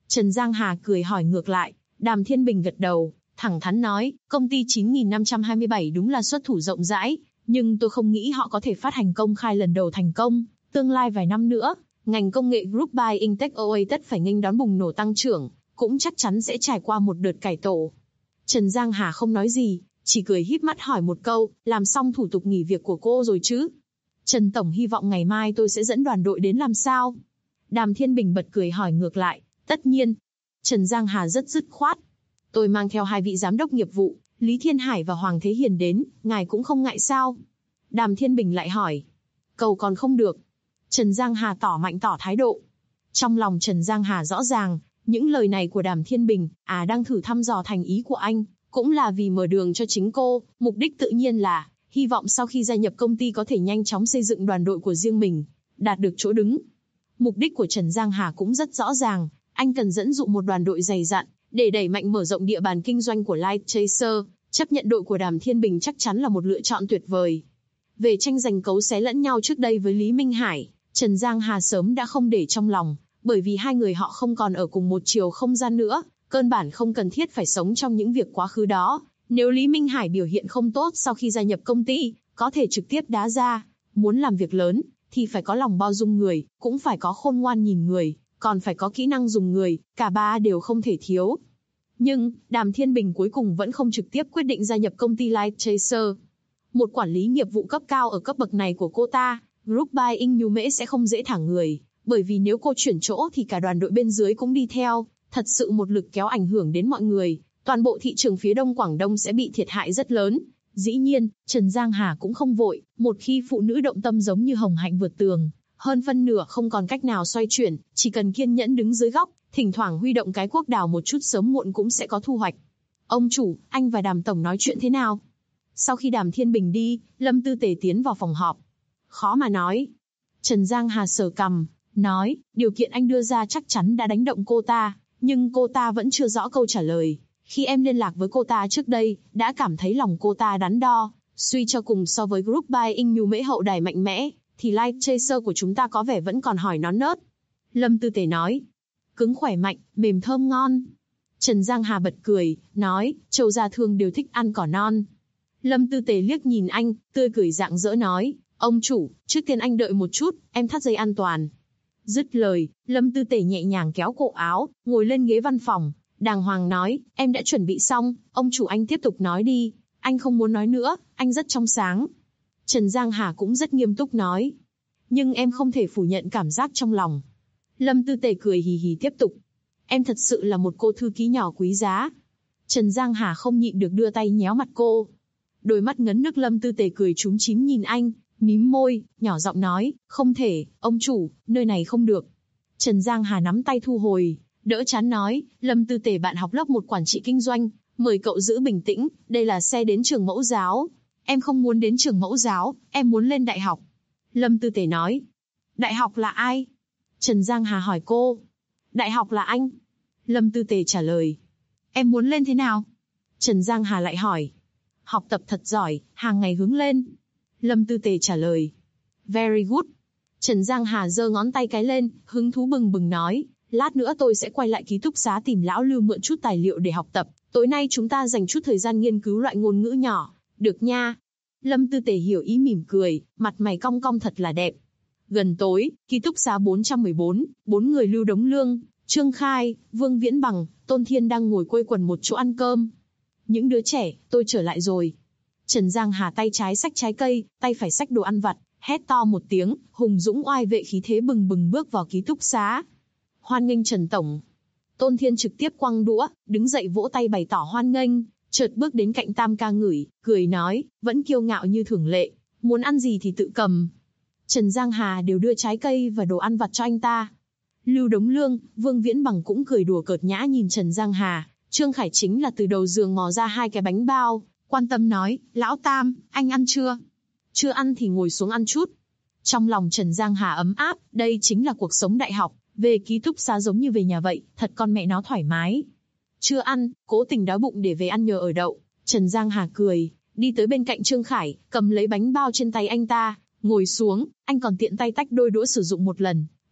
Trần Giang Hà cười hỏi ngược lại. Đàm Thiên Bình gật đầu, thẳng thắn nói, công ty 9527 đúng là xuất thủ rộng rãi, nhưng tôi không nghĩ họ có thể phát hành công khai lần đầu thành công. Tương lai vài năm nữa, ngành công nghệ Group by Intech OA tất phải nghênh đón bùng nổ tăng trưởng, cũng chắc chắn sẽ trải qua một đợt cải tổ. Trần Giang Hà không nói gì, chỉ cười híp mắt hỏi một câu, làm xong thủ tục nghỉ việc của cô rồi chứ? Trần Tổng hy vọng ngày mai tôi sẽ dẫn đoàn đội đến làm sao? Đàm Thiên Bình bật cười hỏi ngược lại, tất nhiên. Trần Giang Hà rất dứt khoát. Tôi mang theo 2 vị giám đốc nghiệp vụ, Lý Thiên Hải và Hoàng Thế Hiền đến, ngài cũng không ngại sao? Đàm Thiên Bình lại hỏi. Cầu còn không được. Trần Giang Hà tỏ thái độ. Trong lòng Trần Giang Hà rõ ràng, những lời này của Đàm Thiên Bình, đang thử thăm dò thành ý của anh, cũng là vì mở đường cho chính cô, mục đích tự nhiên là, hy vọng sau khi gia nhập công ty có thể nhanh chóng xây dựng đoàn đội của riêng mình, đạt được chỗ đứng. Mục đích của Trần Giang Hà cũng rất rõ ràng, anh cần dẫn dụ một đoàn đội dày dặn, để đẩy mạnh mở rộng địa bàn kinh doanh của Light Chaser, chấp nhận đội của Đàm Thiên Bình chắc chắn là một lựa chọn tuyệt vời. Về tranh giành cấu xé lẫn nhau trước đây với Lý Minh Hải, Trần Giang Hà sớm đã không để trong lòng, bởi vì hai người họ không còn ở cùng một chiều không gian nữa, căn bản không cần thiết phải sống trong những việc quá khứ đó. Nếu Lý Minh Hải biểu hiện không tốt sau khi gia nhập công ty, có thể trực tiếp đá ra. Muốn làm việc lớn, thì phải có lòng bao dung người, cũng phải có khôn ngoan nhìn người, còn phải có kỹ năng dùng người, cả ba đều không thể thiếu. Nhưng, Đàm Thiên Bình cuối cùng vẫn không trực tiếp quyết định gia nhập công ty Light Chaser. Một quản lý nghiệp vụ cấp cao ở cấp bậc này của cô ta, Group by In Nhu Mễ sẽ không dễ thả người, bởi vì nếu cô chuyển chỗ thì cả đoàn đội bên dưới cũng đi theo, thật sự một lực kéo ảnh hưởng đến mọi người, toàn bộ thị trường phía Đông Quảng Đông sẽ bị thiệt hại rất lớn. Dĩ nhiên, Trần Giang Hà cũng không vội, một khi phụ nữ động tâm giống như Hồng Hạnh vượt tường, hơn phân nửa không còn cách nào xoay chuyển, chỉ cần kiên nhẫn đứng dưới góc, thỉnh thoảng huy động cái cuốc đào một chút sớm muộn cũng sẽ có thu hoạch. Ông chủ, anh và Đàm Tổng nói chuyện thế nào? Sau khi Đàm Thiên Bình đi, Lâm Tư Tề tiến vào phòng họp. Khó mà nói. Trần Giang Hà sờ cằm, nói, điều kiện anh đưa ra chắc chắn đã đánh động cô ta, nhưng cô ta vẫn chưa rõ câu trả lời. Khi em liên lạc với cô ta trước đây, đã cảm thấy lòng cô ta đắn đo, suy cho cùng so với Group by In Nhu Mễ hậu đài mạnh mẽ, thì Light Chaser của chúng ta có vẻ vẫn còn hỏi nón nớt. Lâm Tư Tề nói, cứng khỏe mạnh, mềm thơm ngon. Trần Giang Hà bật cười, nói, trâu già thường đều thích ăn cỏ non. Lâm Tư Tề liếc nhìn anh, tươi cười rạng rỡ nói, ông chủ, trước tiên anh đợi một chút, em thắt dây an toàn. Dứt lời, Lâm Tư Tề nhẹ nhàng kéo cổ áo, ngồi lên ghế văn phòng, đàng hoàng nói, em đã chuẩn bị xong, ông chủ anh tiếp tục nói đi, anh không muốn nói nữa, anh rất trong sáng. Trần Giang Hà cũng rất nghiêm túc nói, nhưng em không thể phủ nhận cảm giác trong lòng. Lâm Tư Tề cười hì hì tiếp tục, em thật sự là một cô thư ký nhỏ quý giá. Trần Giang Hà không nhịn được đưa tay nhéo mặt cô. Đôi mắt ngấn nước Lâm Tư Tề cười chúm chím nhìn anh, mím môi, nhỏ giọng nói, không thể, ông chủ, nơi này không được. Trần Giang Hà nắm tay thu hồi, đỡ chán nói, Lâm Tư Tề bạn học lớp 1 quản trị kinh doanh, mời cậu giữ bình tĩnh, đây là xe đến trường mẫu giáo. Em không muốn đến trường mẫu giáo, em muốn lên đại học. Lâm Tư Tề nói, đại học là ai? Trần Giang Hà hỏi cô. Đại học là anh. Lâm Tư Tề trả lời. Em muốn lên thế nào? Trần Giang Hà lại hỏi. Học tập thật giỏi, hàng ngày hướng lên. Lâm Tư Tề trả lời. Very good. Trần Giang Hà giơ ngón tay cái lên, hứng thú bừng bừng nói. Lát nữa tôi sẽ quay lại ký túc xá tìm lão Lưu mượn chút tài liệu để học tập. Tối nay chúng ta dành chút thời gian nghiên cứu loại ngôn ngữ nhỏ. Được nha. Lâm Tư Tề hiểu ý mỉm cười, mặt mày cong cong thật là đẹp. Gần tối, ký túc xá 414, 4 người Lưu Đống Lương, Trương Khai, Vương Viễn Bằng, Tôn Thiên đang ngồi quây quần một chỗ ăn cơm. Những đứa trẻ, tôi trở lại rồi. Trần Giang Hà tay trái xách trái cây, tay phải xách đồ ăn vặt, hét to một tiếng, hùng dũng oai vệ khí thế bừng bừng bước vào ký túc xá. Hoan nghênh Trần Tổng. Tôn Thiên trực tiếp quăng đũa, đứng dậy vỗ tay bày tỏ hoan nghênh, chợt bước đến cạnh Tam Ca ngửi, cười nói, vẫn kiêu ngạo như thường lệ, muốn ăn gì thì tự cầm. Trần Giang Hà đều đưa trái cây và đồ ăn vặt cho anh ta. Lưu Đống Lương, Vương Viễn Bằng cũng cười đùa cợt nhã nhìn Trần Giang Hà. Trương Khải chính là từ đầu giường mò ra 2 cái bánh bao, quan tâm nói, lão Tam, anh ăn chưa? Chưa ăn thì ngồi xuống ăn chút. Trong lòng Trần Giang Hà ấm áp, đây chính là cuộc sống đại học, về ký túc xá giống như về nhà vậy, thật con mẹ nó thoải mái. Chưa ăn, cố tình đói bụng để về ăn nhờ ở đậu. Trần Giang Hà cười, đi tới bên cạnh Trương Khải, cầm lấy bánh bao trên tay anh ta, ngồi xuống, anh còn tiện tay tách đôi đũa sử dụng một lần,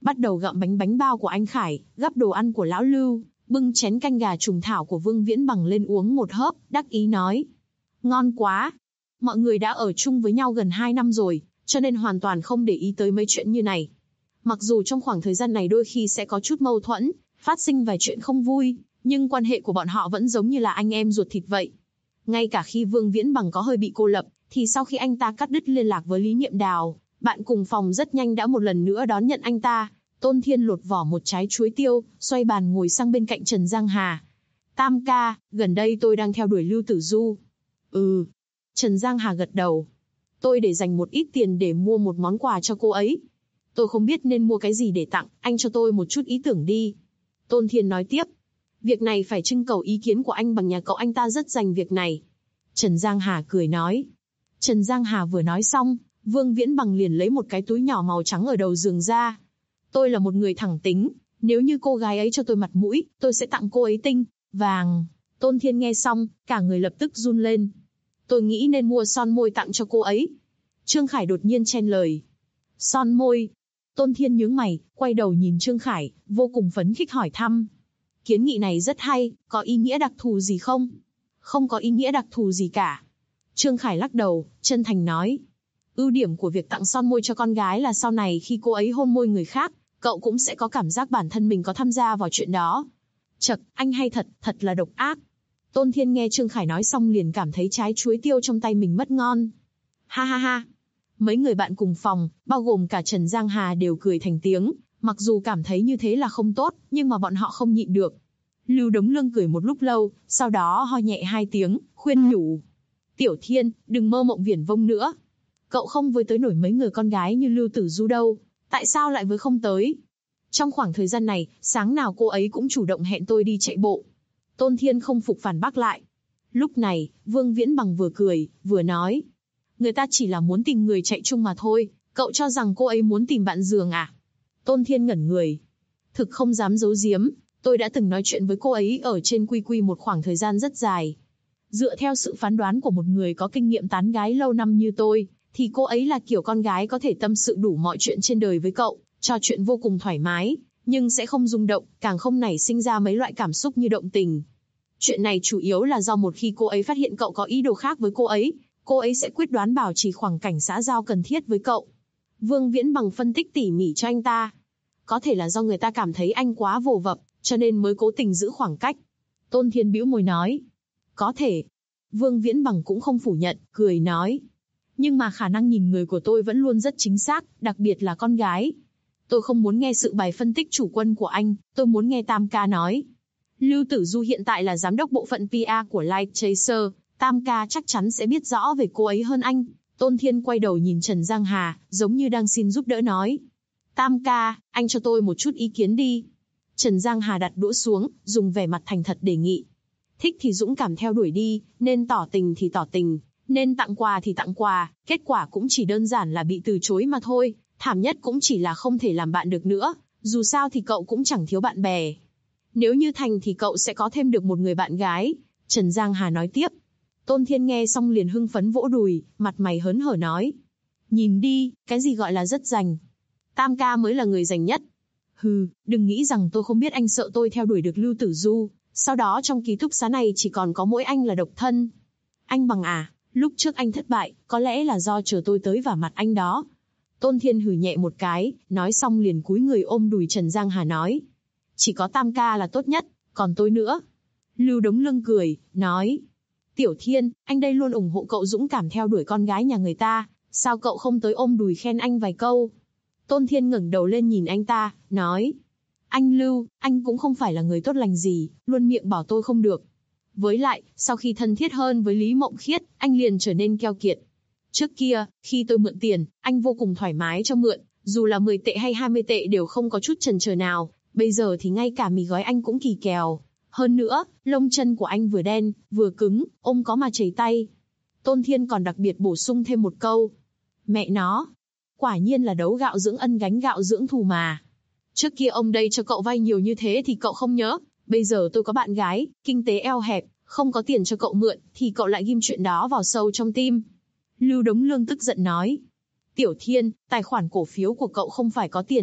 bắt đầu gặm bánh bao của anh Khải, gắp đồ ăn của lão Lưu, bưng chén canh gà trùng thảo của Vương Viễn Bằng lên uống một hớp, đắc ý nói. Ngon quá! Mọi người đã ở chung với nhau gần 2 năm rồi, cho nên hoàn toàn không để ý tới mấy chuyện như này. Mặc dù trong khoảng thời gian này đôi khi sẽ có chút mâu thuẫn, phát sinh vài chuyện không vui, nhưng quan hệ của bọn họ vẫn giống như là anh em ruột thịt vậy. Ngay cả khi Vương Viễn Bằng có hơi bị cô lập, thì sau khi anh ta cắt đứt liên lạc với Lý Niệm Đào, bạn cùng phòng rất nhanh đã một lần nữa đón nhận anh ta. Tôn Thiên lột vỏ một trái chuối tiêu, xoay bàn ngồi sang bên cạnh Trần Giang Hà. Tam ca, gần đây tôi đang theo đuổi Lưu Tử Du. Ừ. Trần Giang Hà gật đầu. Tôi để dành một ít tiền để mua một món quà cho cô ấy. Tôi không biết nên mua cái gì để tặng, anh cho tôi một chút ý tưởng đi. Tôn Thiên nói tiếp. Việc này phải trưng cầu ý kiến của anh bằng nhà cậu, anh ta rất dành việc này. Trần Giang Hà cười nói. Trần Giang Hà vừa nói xong, Vương Viễn Bằng liền lấy một cái túi nhỏ màu trắng ở đầu giường ra. Tôi là một người thẳng tính, nếu như cô gái ấy cho tôi mặt mũi, tôi sẽ tặng cô ấy tinh, vàng. Tôn Thiên nghe xong, cả người lập tức run lên. Tôi nghĩ nên mua son môi tặng cho cô ấy. Trương Khải đột nhiên chen lời. Son môi. Tôn Thiên nhướng mày, quay đầu nhìn Trương Khải, vô cùng phấn khích hỏi thăm. Kiến nghị này rất hay, có ý nghĩa đặc thù gì không? Không có ý nghĩa đặc thù gì cả. Trương Khải lắc đầu, chân thành nói. Ưu điểm của việc tặng son môi cho con gái là sau này khi cô ấy hôn môi người khác, cậu cũng sẽ có cảm giác bản thân mình có tham gia vào chuyện đó. Chậc, anh hay thật, thật là độc ác. Tôn Thiên nghe Trương Khải nói xong liền cảm thấy trái chuối tiêu trong tay mình mất ngon. Ha ha ha. Mấy người bạn cùng phòng, bao gồm cả Trần Giang Hà đều cười thành tiếng, mặc dù cảm thấy như thế là không tốt, nhưng mà bọn họ không nhịn được. Lưu Đống Lương cười một lúc lâu, sau đó ho nhẹ 2 tiếng, khuyên nhủ. Tiểu Thiên, đừng mơ mộng viển vông nữa. Cậu không với tới nổi mấy người con gái như Lưu Tử Du đâu, tại sao lại với không tới? Trong khoảng thời gian này, sáng nào cô ấy cũng chủ động hẹn tôi đi chạy bộ. Tôn Thiên không phục phản bác lại. Lúc này, Vương Viễn Bằng vừa cười, vừa nói. Người ta chỉ là muốn tìm người chạy chung mà thôi, cậu cho rằng cô ấy muốn tìm bạn giường à? Tôn Thiên ngẩn người. Thực không dám giấu giếm, tôi đã từng nói chuyện với cô ấy ở trên QQ một khoảng thời gian rất dài. Dựa theo sự phán đoán của một người có kinh nghiệm tán gái lâu năm như tôi, thì cô ấy là kiểu con gái có thể tâm sự đủ mọi chuyện trên đời với cậu, trò chuyện vô cùng thoải mái, nhưng sẽ không rung động, càng không nảy sinh ra mấy loại cảm xúc như động tình. Chuyện này chủ yếu là do một khi cô ấy phát hiện cậu có ý đồ khác với cô ấy sẽ quyết đoán bảo trì khoảng cách xã giao cần thiết với cậu. Vương Viễn Bằng phân tích tỉ mỉ cho anh ta. Có thể là do người ta cảm thấy anh quá vồ vập, cho nên mới cố tình giữ khoảng cách. Tôn Thiên bĩu môi nói. Có thể. Vương Viễn Bằng cũng không phủ nhận, cười nói. Nhưng mà khả năng nhìn người của tôi vẫn luôn rất chính xác, đặc biệt là con gái. Tôi không muốn nghe sự bài phân tích chủ quan của anh, tôi muốn nghe Tam ca nói. Lưu Tử Du hiện tại là giám đốc bộ phận PR của Light Chaser, Tam ca chắc chắn sẽ biết rõ về cô ấy hơn anh. Tôn Thiên quay đầu nhìn Trần Giang Hà, giống như đang xin giúp đỡ nói. Tam ca, anh cho tôi một chút ý kiến đi. Trần Giang Hà đặt đũa xuống, dùng vẻ mặt thành thật đề nghị. Thích thì dũng cảm theo đuổi đi, nên tỏ tình thì tỏ tình, nên tặng quà thì tặng quà, kết quả cũng chỉ đơn giản là bị từ chối mà thôi, thảm nhất cũng chỉ là không thể làm bạn được nữa, dù sao thì cậu cũng chẳng thiếu bạn bè. Nếu như thành thì cậu sẽ có thêm được một người bạn gái, Trần Giang Hà nói tiếp. Tôn Thiên nghe xong liền hưng phấn vỗ đùi, mặt mày hớn hở nói. Nhìn đi, cái gì gọi là rất rành. Tam ca mới là người rành nhất. Hừ, đừng nghĩ rằng tôi không biết anh sợ tôi theo đuổi được Lưu Tử Du, sau đó trong ký túc xá này chỉ còn có mỗi anh là độc thân. Anh Bằng à, lúc trước anh thất bại, có lẽ là do chờ tôi tới vả mặt anh đó. Tôn Thiên hừ nhẹ một cái, nói xong liền cúi người ôm đùi Trần Giang Hà nói. Chỉ có Tam ca là tốt nhất, còn tôi nữa. Lưu Đống Lương cười, nói. Tiểu Thiên, anh đây luôn ủng hộ cậu dũng cảm theo đuổi con gái nhà người ta, sao cậu không tới ôm đùi khen anh vài câu? Tôn Thiên ngẩng đầu lên nhìn anh ta, nói. Anh Lưu, anh cũng không phải là người tốt lành gì, luôn miệng bảo tôi không được. Với lại, sau khi thân thiết hơn với Lý Mộng Khiết, anh liền trở nên keo kiệt. Trước kia, khi tôi mượn tiền, anh vô cùng thoải mái cho mượn, dù là 10 tệ hay 20 tệ đều không có chút chần chờ nào, bây giờ thì ngay cả mì gói anh cũng kỳ kèo. Hơn nữa, lông chân của anh vừa đen, vừa cứng, ôm có mà chảy tay. Tôn Thiên còn đặc biệt bổ sung thêm một câu. Mẹ nó, quả nhiên là đấu gạo dưỡng ân gánh gạo dưỡng thù mà. Trước kia ông đây cho cậu vay nhiều như thế thì cậu không nhớ, bây giờ tôi có bạn gái, kinh tế eo hẹp, không có tiền cho cậu mượn, thì cậu lại ghim chuyện đó vào sâu trong tim. Lưu Đống Lương tức giận nói. Tiểu Thiên, tài khoản cổ phiếu của cậu không phải có tiền à?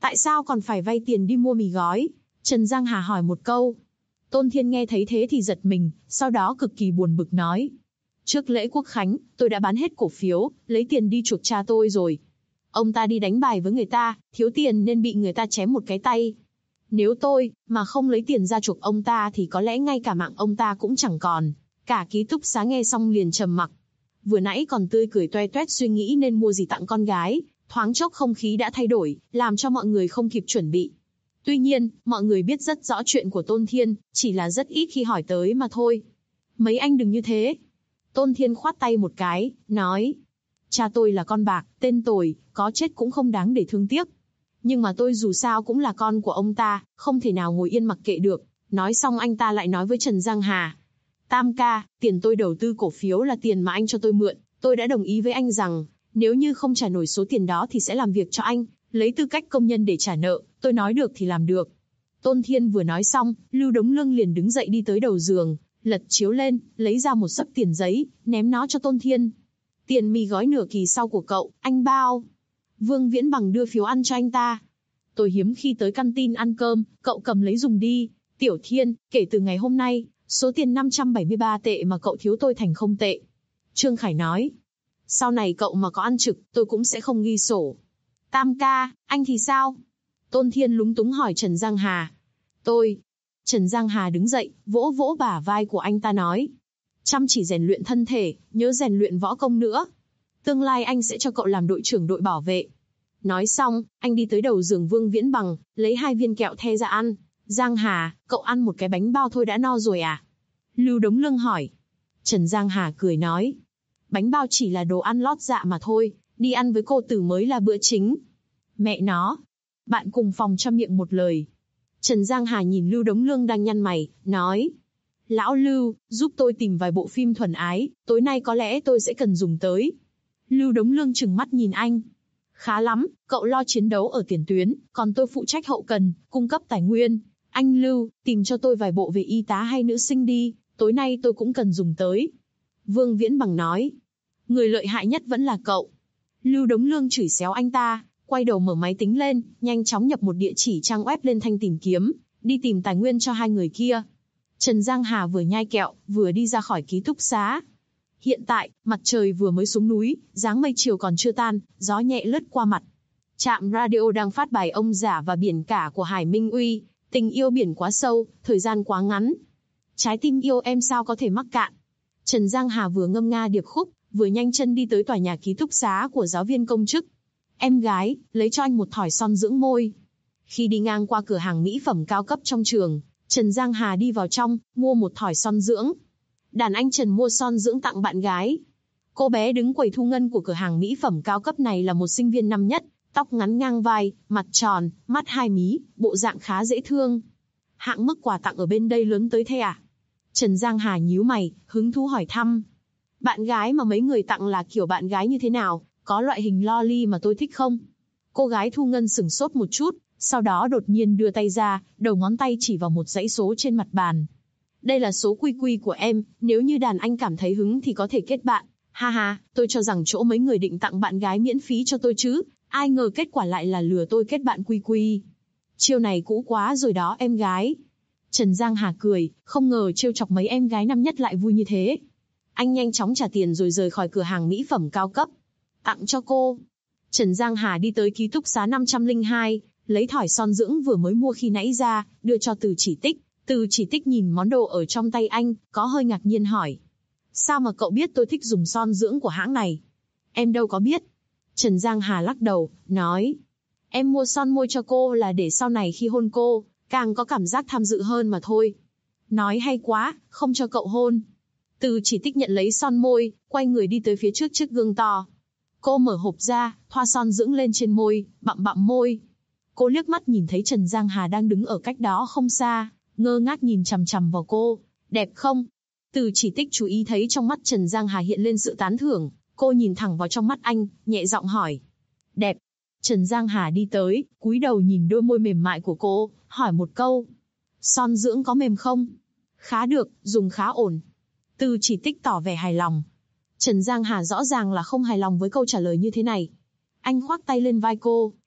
Tại sao còn phải vay tiền đi mua mì gói? Trần Giang Hà hỏi một câu. Tôn Thiên nghe thấy thế thì giật mình, sau đó cực kỳ buồn bực nói. Trước lễ Quốc Khánh, tôi đã bán hết cổ phiếu, lấy tiền đi chuộc cha tôi rồi. Ông ta đi đánh bài với người ta, thiếu tiền nên bị người ta chém một cái tay. Nếu tôi mà không lấy tiền ra chuộc ông ta thì có lẽ ngay cả mạng ông ta cũng chẳng còn. Cả ký túc xá nghe xong liền trầm mặc. Vừa nãy còn tươi cười toe toét suy nghĩ nên mua gì tặng con gái, thoáng chốc không khí đã thay đổi, làm cho mọi người không kịp chuẩn bị. Tuy nhiên, mọi người biết rất rõ chuyện của Tôn Thiên, chỉ là rất ít khi hỏi tới mà thôi. Mấy anh đừng như thế. Tôn Thiên khoát tay một cái, nói. Cha tôi là con bạc, tên tồi, có chết cũng không đáng để thương tiếc. Nhưng mà tôi dù sao cũng là con của ông ta, không thể nào ngồi yên mặc kệ được. Nói xong anh ta lại nói với Trần Giang Hà. Tam ca, tiền tôi đầu tư cổ phiếu là tiền mà anh cho tôi mượn. Tôi đã đồng ý với anh rằng, nếu như không trả nổi số tiền đó thì sẽ làm việc cho anh, lấy tư cách công nhân để trả nợ. Tôi nói được thì làm được. Tôn Thiên vừa nói xong, Lưu Đống Lương liền đứng dậy đi tới đầu giường, lật chiếu lên, lấy ra một xấp tiền giấy, ném nó cho Tôn Thiên. Tiền mì gói nửa kỳ sau của cậu, anh bao. Vương Viễn Bằng đưa phiếu ăn cho anh ta. Tôi hiếm khi tới căn tin ăn cơm, cậu cầm lấy dùng đi. Tiểu Thiên, kể từ ngày hôm nay, số tiền 573 tệ mà cậu thiếu tôi thành 0 tệ. Trương Khải nói. Sau này cậu mà có ăn trực, tôi cũng sẽ không ghi sổ. Tam ca, anh thì sao? Tôn Thiên lúng túng hỏi Trần Giang Hà. Tôi. Trần Giang Hà đứng dậy, vỗ vỗ bả vai của anh ta nói. Chăm chỉ rèn luyện thân thể, nhớ rèn luyện võ công nữa. Tương lai anh sẽ cho cậu làm đội trưởng đội bảo vệ. Nói xong, anh đi tới đầu giường Vương Viễn Bằng, lấy 2 viên kẹo the ra ăn. Giang Hà, cậu ăn một cái bánh bao thôi đã no rồi à? Lưu Đống Lương hỏi. Trần Giang Hà cười nói. Bánh bao chỉ là đồ ăn lót dạ mà thôi, đi ăn với cô Tử mới là bữa chính. Mẹ nó. Bạn cùng phòng trăm miệng một lời. Trần Giang Hà nhìn Lưu Đống Lương đang nhăn mày, nói. Lão Lưu, giúp tôi tìm vài bộ phim thuần ái, tối nay có lẽ tôi sẽ cần dùng tới. Lưu Đống Lương trừng mắt nhìn anh. Khá lắm, cậu lo chiến đấu ở tiền tuyến, còn tôi phụ trách hậu cần, cung cấp tài nguyên. Anh Lưu, tìm cho tôi vài bộ về y tá hay nữ sinh đi, tối nay tôi cũng cần dùng tới. Vương Viễn Bằng nói. Người lợi hại nhất vẫn là cậu. Lưu Đống Lương chửi xéo anh ta, quay đầu mở máy tính lên, nhanh chóng nhập một địa chỉ trang web lên thanh tìm kiếm, đi tìm tài nguyên cho 2 người kia. Trần Giang Hà vừa nhai kẹo, vừa đi ra khỏi ký túc xá. Hiện tại, mặt trời vừa mới xuống núi, dáng mây chiều còn chưa tan, gió nhẹ lướt qua mặt. Trạm radio đang phát bài Ông Già và Biển Cả của Hải Minh Uy, tình yêu biển quá sâu, thời gian quá ngắn. Trái tim yêu em sao có thể mắc cạn. Trần Giang Hà vừa ngâm nga điệp khúc, vừa nhanh chân đi tới tòa nhà ký túc xá của giáo viên công chức. Em gái, lấy cho anh một thỏi son dưỡng môi. Khi đi ngang qua cửa hàng mỹ phẩm cao cấp trong trường, Trần Giang Hà đi vào trong, mua một thỏi son dưỡng. Đàn anh Trần mua son dưỡng tặng bạn gái. Cô bé đứng quầy thu ngân của cửa hàng mỹ phẩm cao cấp này là một sinh viên năm nhất, tóc ngắn ngang vai, mặt tròn, mắt 2 mí, bộ dạng khá dễ thương. Hạng mức quà tặng ở bên đây lớn tới thế à? Trần Giang Hà nhíu mày, hứng thú hỏi thăm. Bạn gái mà mấy người tặng là kiểu bạn gái như thế nào, có loại hình loli mà tôi thích không? Cô gái thu ngân sửng sốt một chút, sau đó đột nhiên đưa tay ra, đầu ngón tay chỉ vào một dãy số trên mặt bàn. Đây là số QQ của em, nếu như đàn anh cảm thấy hứng thì có thể kết bạn. Ha ha, tôi cho rằng chỗ mấy người định tặng bạn gái miễn phí cho tôi chứ, ai ngờ kết quả lại là lừa tôi kết bạn QQ. Chiêu này cũ quá rồi đó em gái. Trần Giang Hà cười, không ngờ trêu chọc mấy em gái năm nhất lại vui như thế. Anh nhanh chóng trả tiền rồi rời khỏi cửa hàng mỹ phẩm cao cấp. Tặng cho cô. Trần Giang Hà đi tới ký túc xá 502, lấy thỏi son dưỡng vừa mới mua khi nãy ra, đưa cho Từ Chỉ Tích. Từ Chỉ Tích nhìn món đồ ở trong tay anh, có hơi ngạc nhiên hỏi. Sao mà cậu biết tôi thích dùng son dưỡng của hãng này? Em đâu có biết. Trần Giang Hà lắc đầu, nói. Em mua son môi cho cô là để sau này khi hôn cô, càng có cảm giác tham dự hơn mà thôi. Nói hay quá, không cho cậu hôn. Từ Chỉ Tích nhận lấy son môi, quay người đi tới phía trước chiếc gương to. Cô mở hộp ra, thoa son dưỡng lên trên môi, bặm bặm môi. Cô liếc mắt nhìn thấy Trần Giang Hà đang đứng ở cách đó không xa, ngơ ngác nhìn chằm chằm vào cô. Đẹp không? Từ Chỉ Tích chú ý thấy trong mắt Trần Giang Hà hiện lên sự tán thưởng, cô nhìn thẳng vào trong mắt anh, nhẹ giọng hỏi. Đẹp. Trần Giang Hà đi tới, cúi đầu nhìn đôi môi mềm mại của cô, hỏi một câu. Son dưỡng có mềm không? Khá được, dùng khá ổn. Từ Chỉ Tích tỏ vẻ hài lòng. Trần Giang Hà rõ ràng là không hài lòng với câu trả lời như thế này. Anh khoác tay lên vai cô,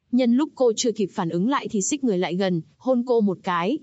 Nhân lúc cô chưa kịp phản ứng lại thì xích người lại gần, hôn cô một cái.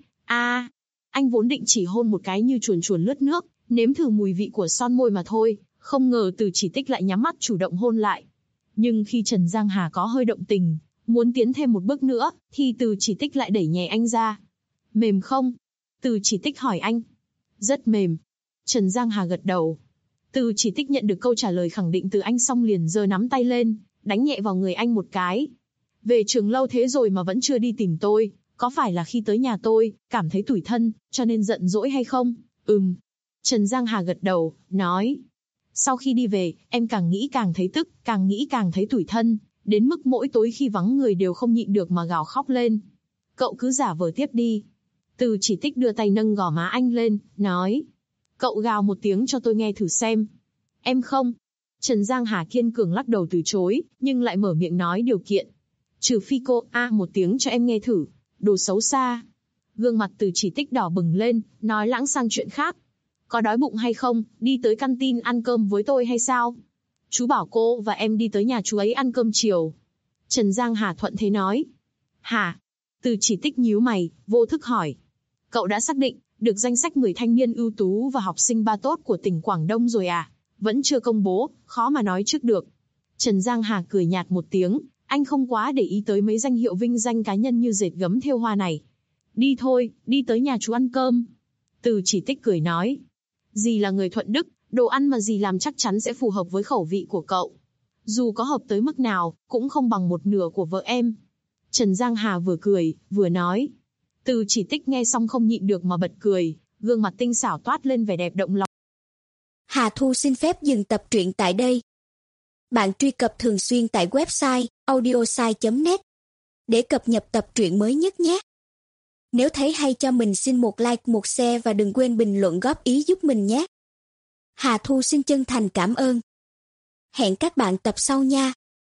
Anh vốn định chỉ hôn một cái như chuồn chuồn lướt nước, nếm thử mùi vị của son môi mà thôi, không ngờ Từ Chỉ Tích lại nhắm mắt chủ động hôn lại. Nhưng khi Trần Giang Hà có hơi động tình, muốn tiến thêm một bước nữa, thì Từ Chỉ Tích lại đẩy nhẹ anh ra. Mềm không? Từ Chỉ Tích hỏi anh. Rất mềm. Trần Giang Hà gật đầu. Từ Chỉ Tích nhận được câu trả lời khẳng định từ anh xong liền giơ nắm tay lên, đánh nhẹ vào người anh một cái. Về trường lâu thế rồi mà vẫn chưa đi tìm tôi, có phải là khi tới nhà tôi, cảm thấy tủi thân, cho nên giận dỗi hay không? Trần Giang Hà gật đầu, nói. Sau khi đi về, em càng nghĩ càng thấy tức, càng nghĩ càng thấy tủi thân, đến mức mỗi tối khi vắng người đều không nhịn được mà gào khóc lên. Cậu cứ giả vờ tiếp đi. Từ Chỉ Tích đưa tay nâng gò má anh lên, nói. Cậu gào một tiếng cho tôi nghe thử xem. Em không. Trần Giang Hà kiên cường lắc đầu từ chối, nhưng lại mở miệng nói điều kiện. Trừ phi cô một tiếng cho em nghe thử. Đồ xấu xa. Gương mặt Từ Chỉ Tích đỏ bừng lên, nói lãng sang chuyện khác. Có đói bụng hay không, đi tới căn tin ăn cơm với tôi hay sao? Chú bảo cô và em đi tới nhà chú ấy ăn cơm chiều. Trần Giang Hà thuận thế nói. Hả? Từ Chỉ Tích nhíu mày, vô thức hỏi. Cậu đã xác định được danh sách 10 thanh niên ưu tú và học sinh ba tốt của tỉnh Quảng Đông rồi à? Vẫn chưa công bố, khó mà nói trước được. Trần Giang Hà cười nhạt một tiếng, anh không quá để ý tới mấy danh hiệu vinh danh cá nhân như dệt gấm thêu hoa này. Đi thôi, đi tới nhà chú ăn cơm. Từ Chỉ Tích cười nói. Dì là người Thuận Đức, đồ ăn mà dì làm chắc chắn sẽ phù hợp với khẩu vị của cậu. Dù có hợp tới mức nào, cũng không bằng một nửa của vợ em. Trần Giang Hà vừa cười, vừa nói. Từ Chỉ Tích nghe xong không nhịn được mà bật cười, gương mặt tinh xảo toát lên vẻ đẹp động lòng. Hà Thu xin phép dừng tập truyện tại đây. Bạn truy cập thường xuyên tại website audiosai.net để cập nhật tập truyện mới nhất nhé. Nếu thấy hay cho mình xin một like, một share và đừng quên bình luận góp ý giúp mình nhé. Hà Thu xin chân thành cảm ơn. Hẹn các bạn tập sau nha.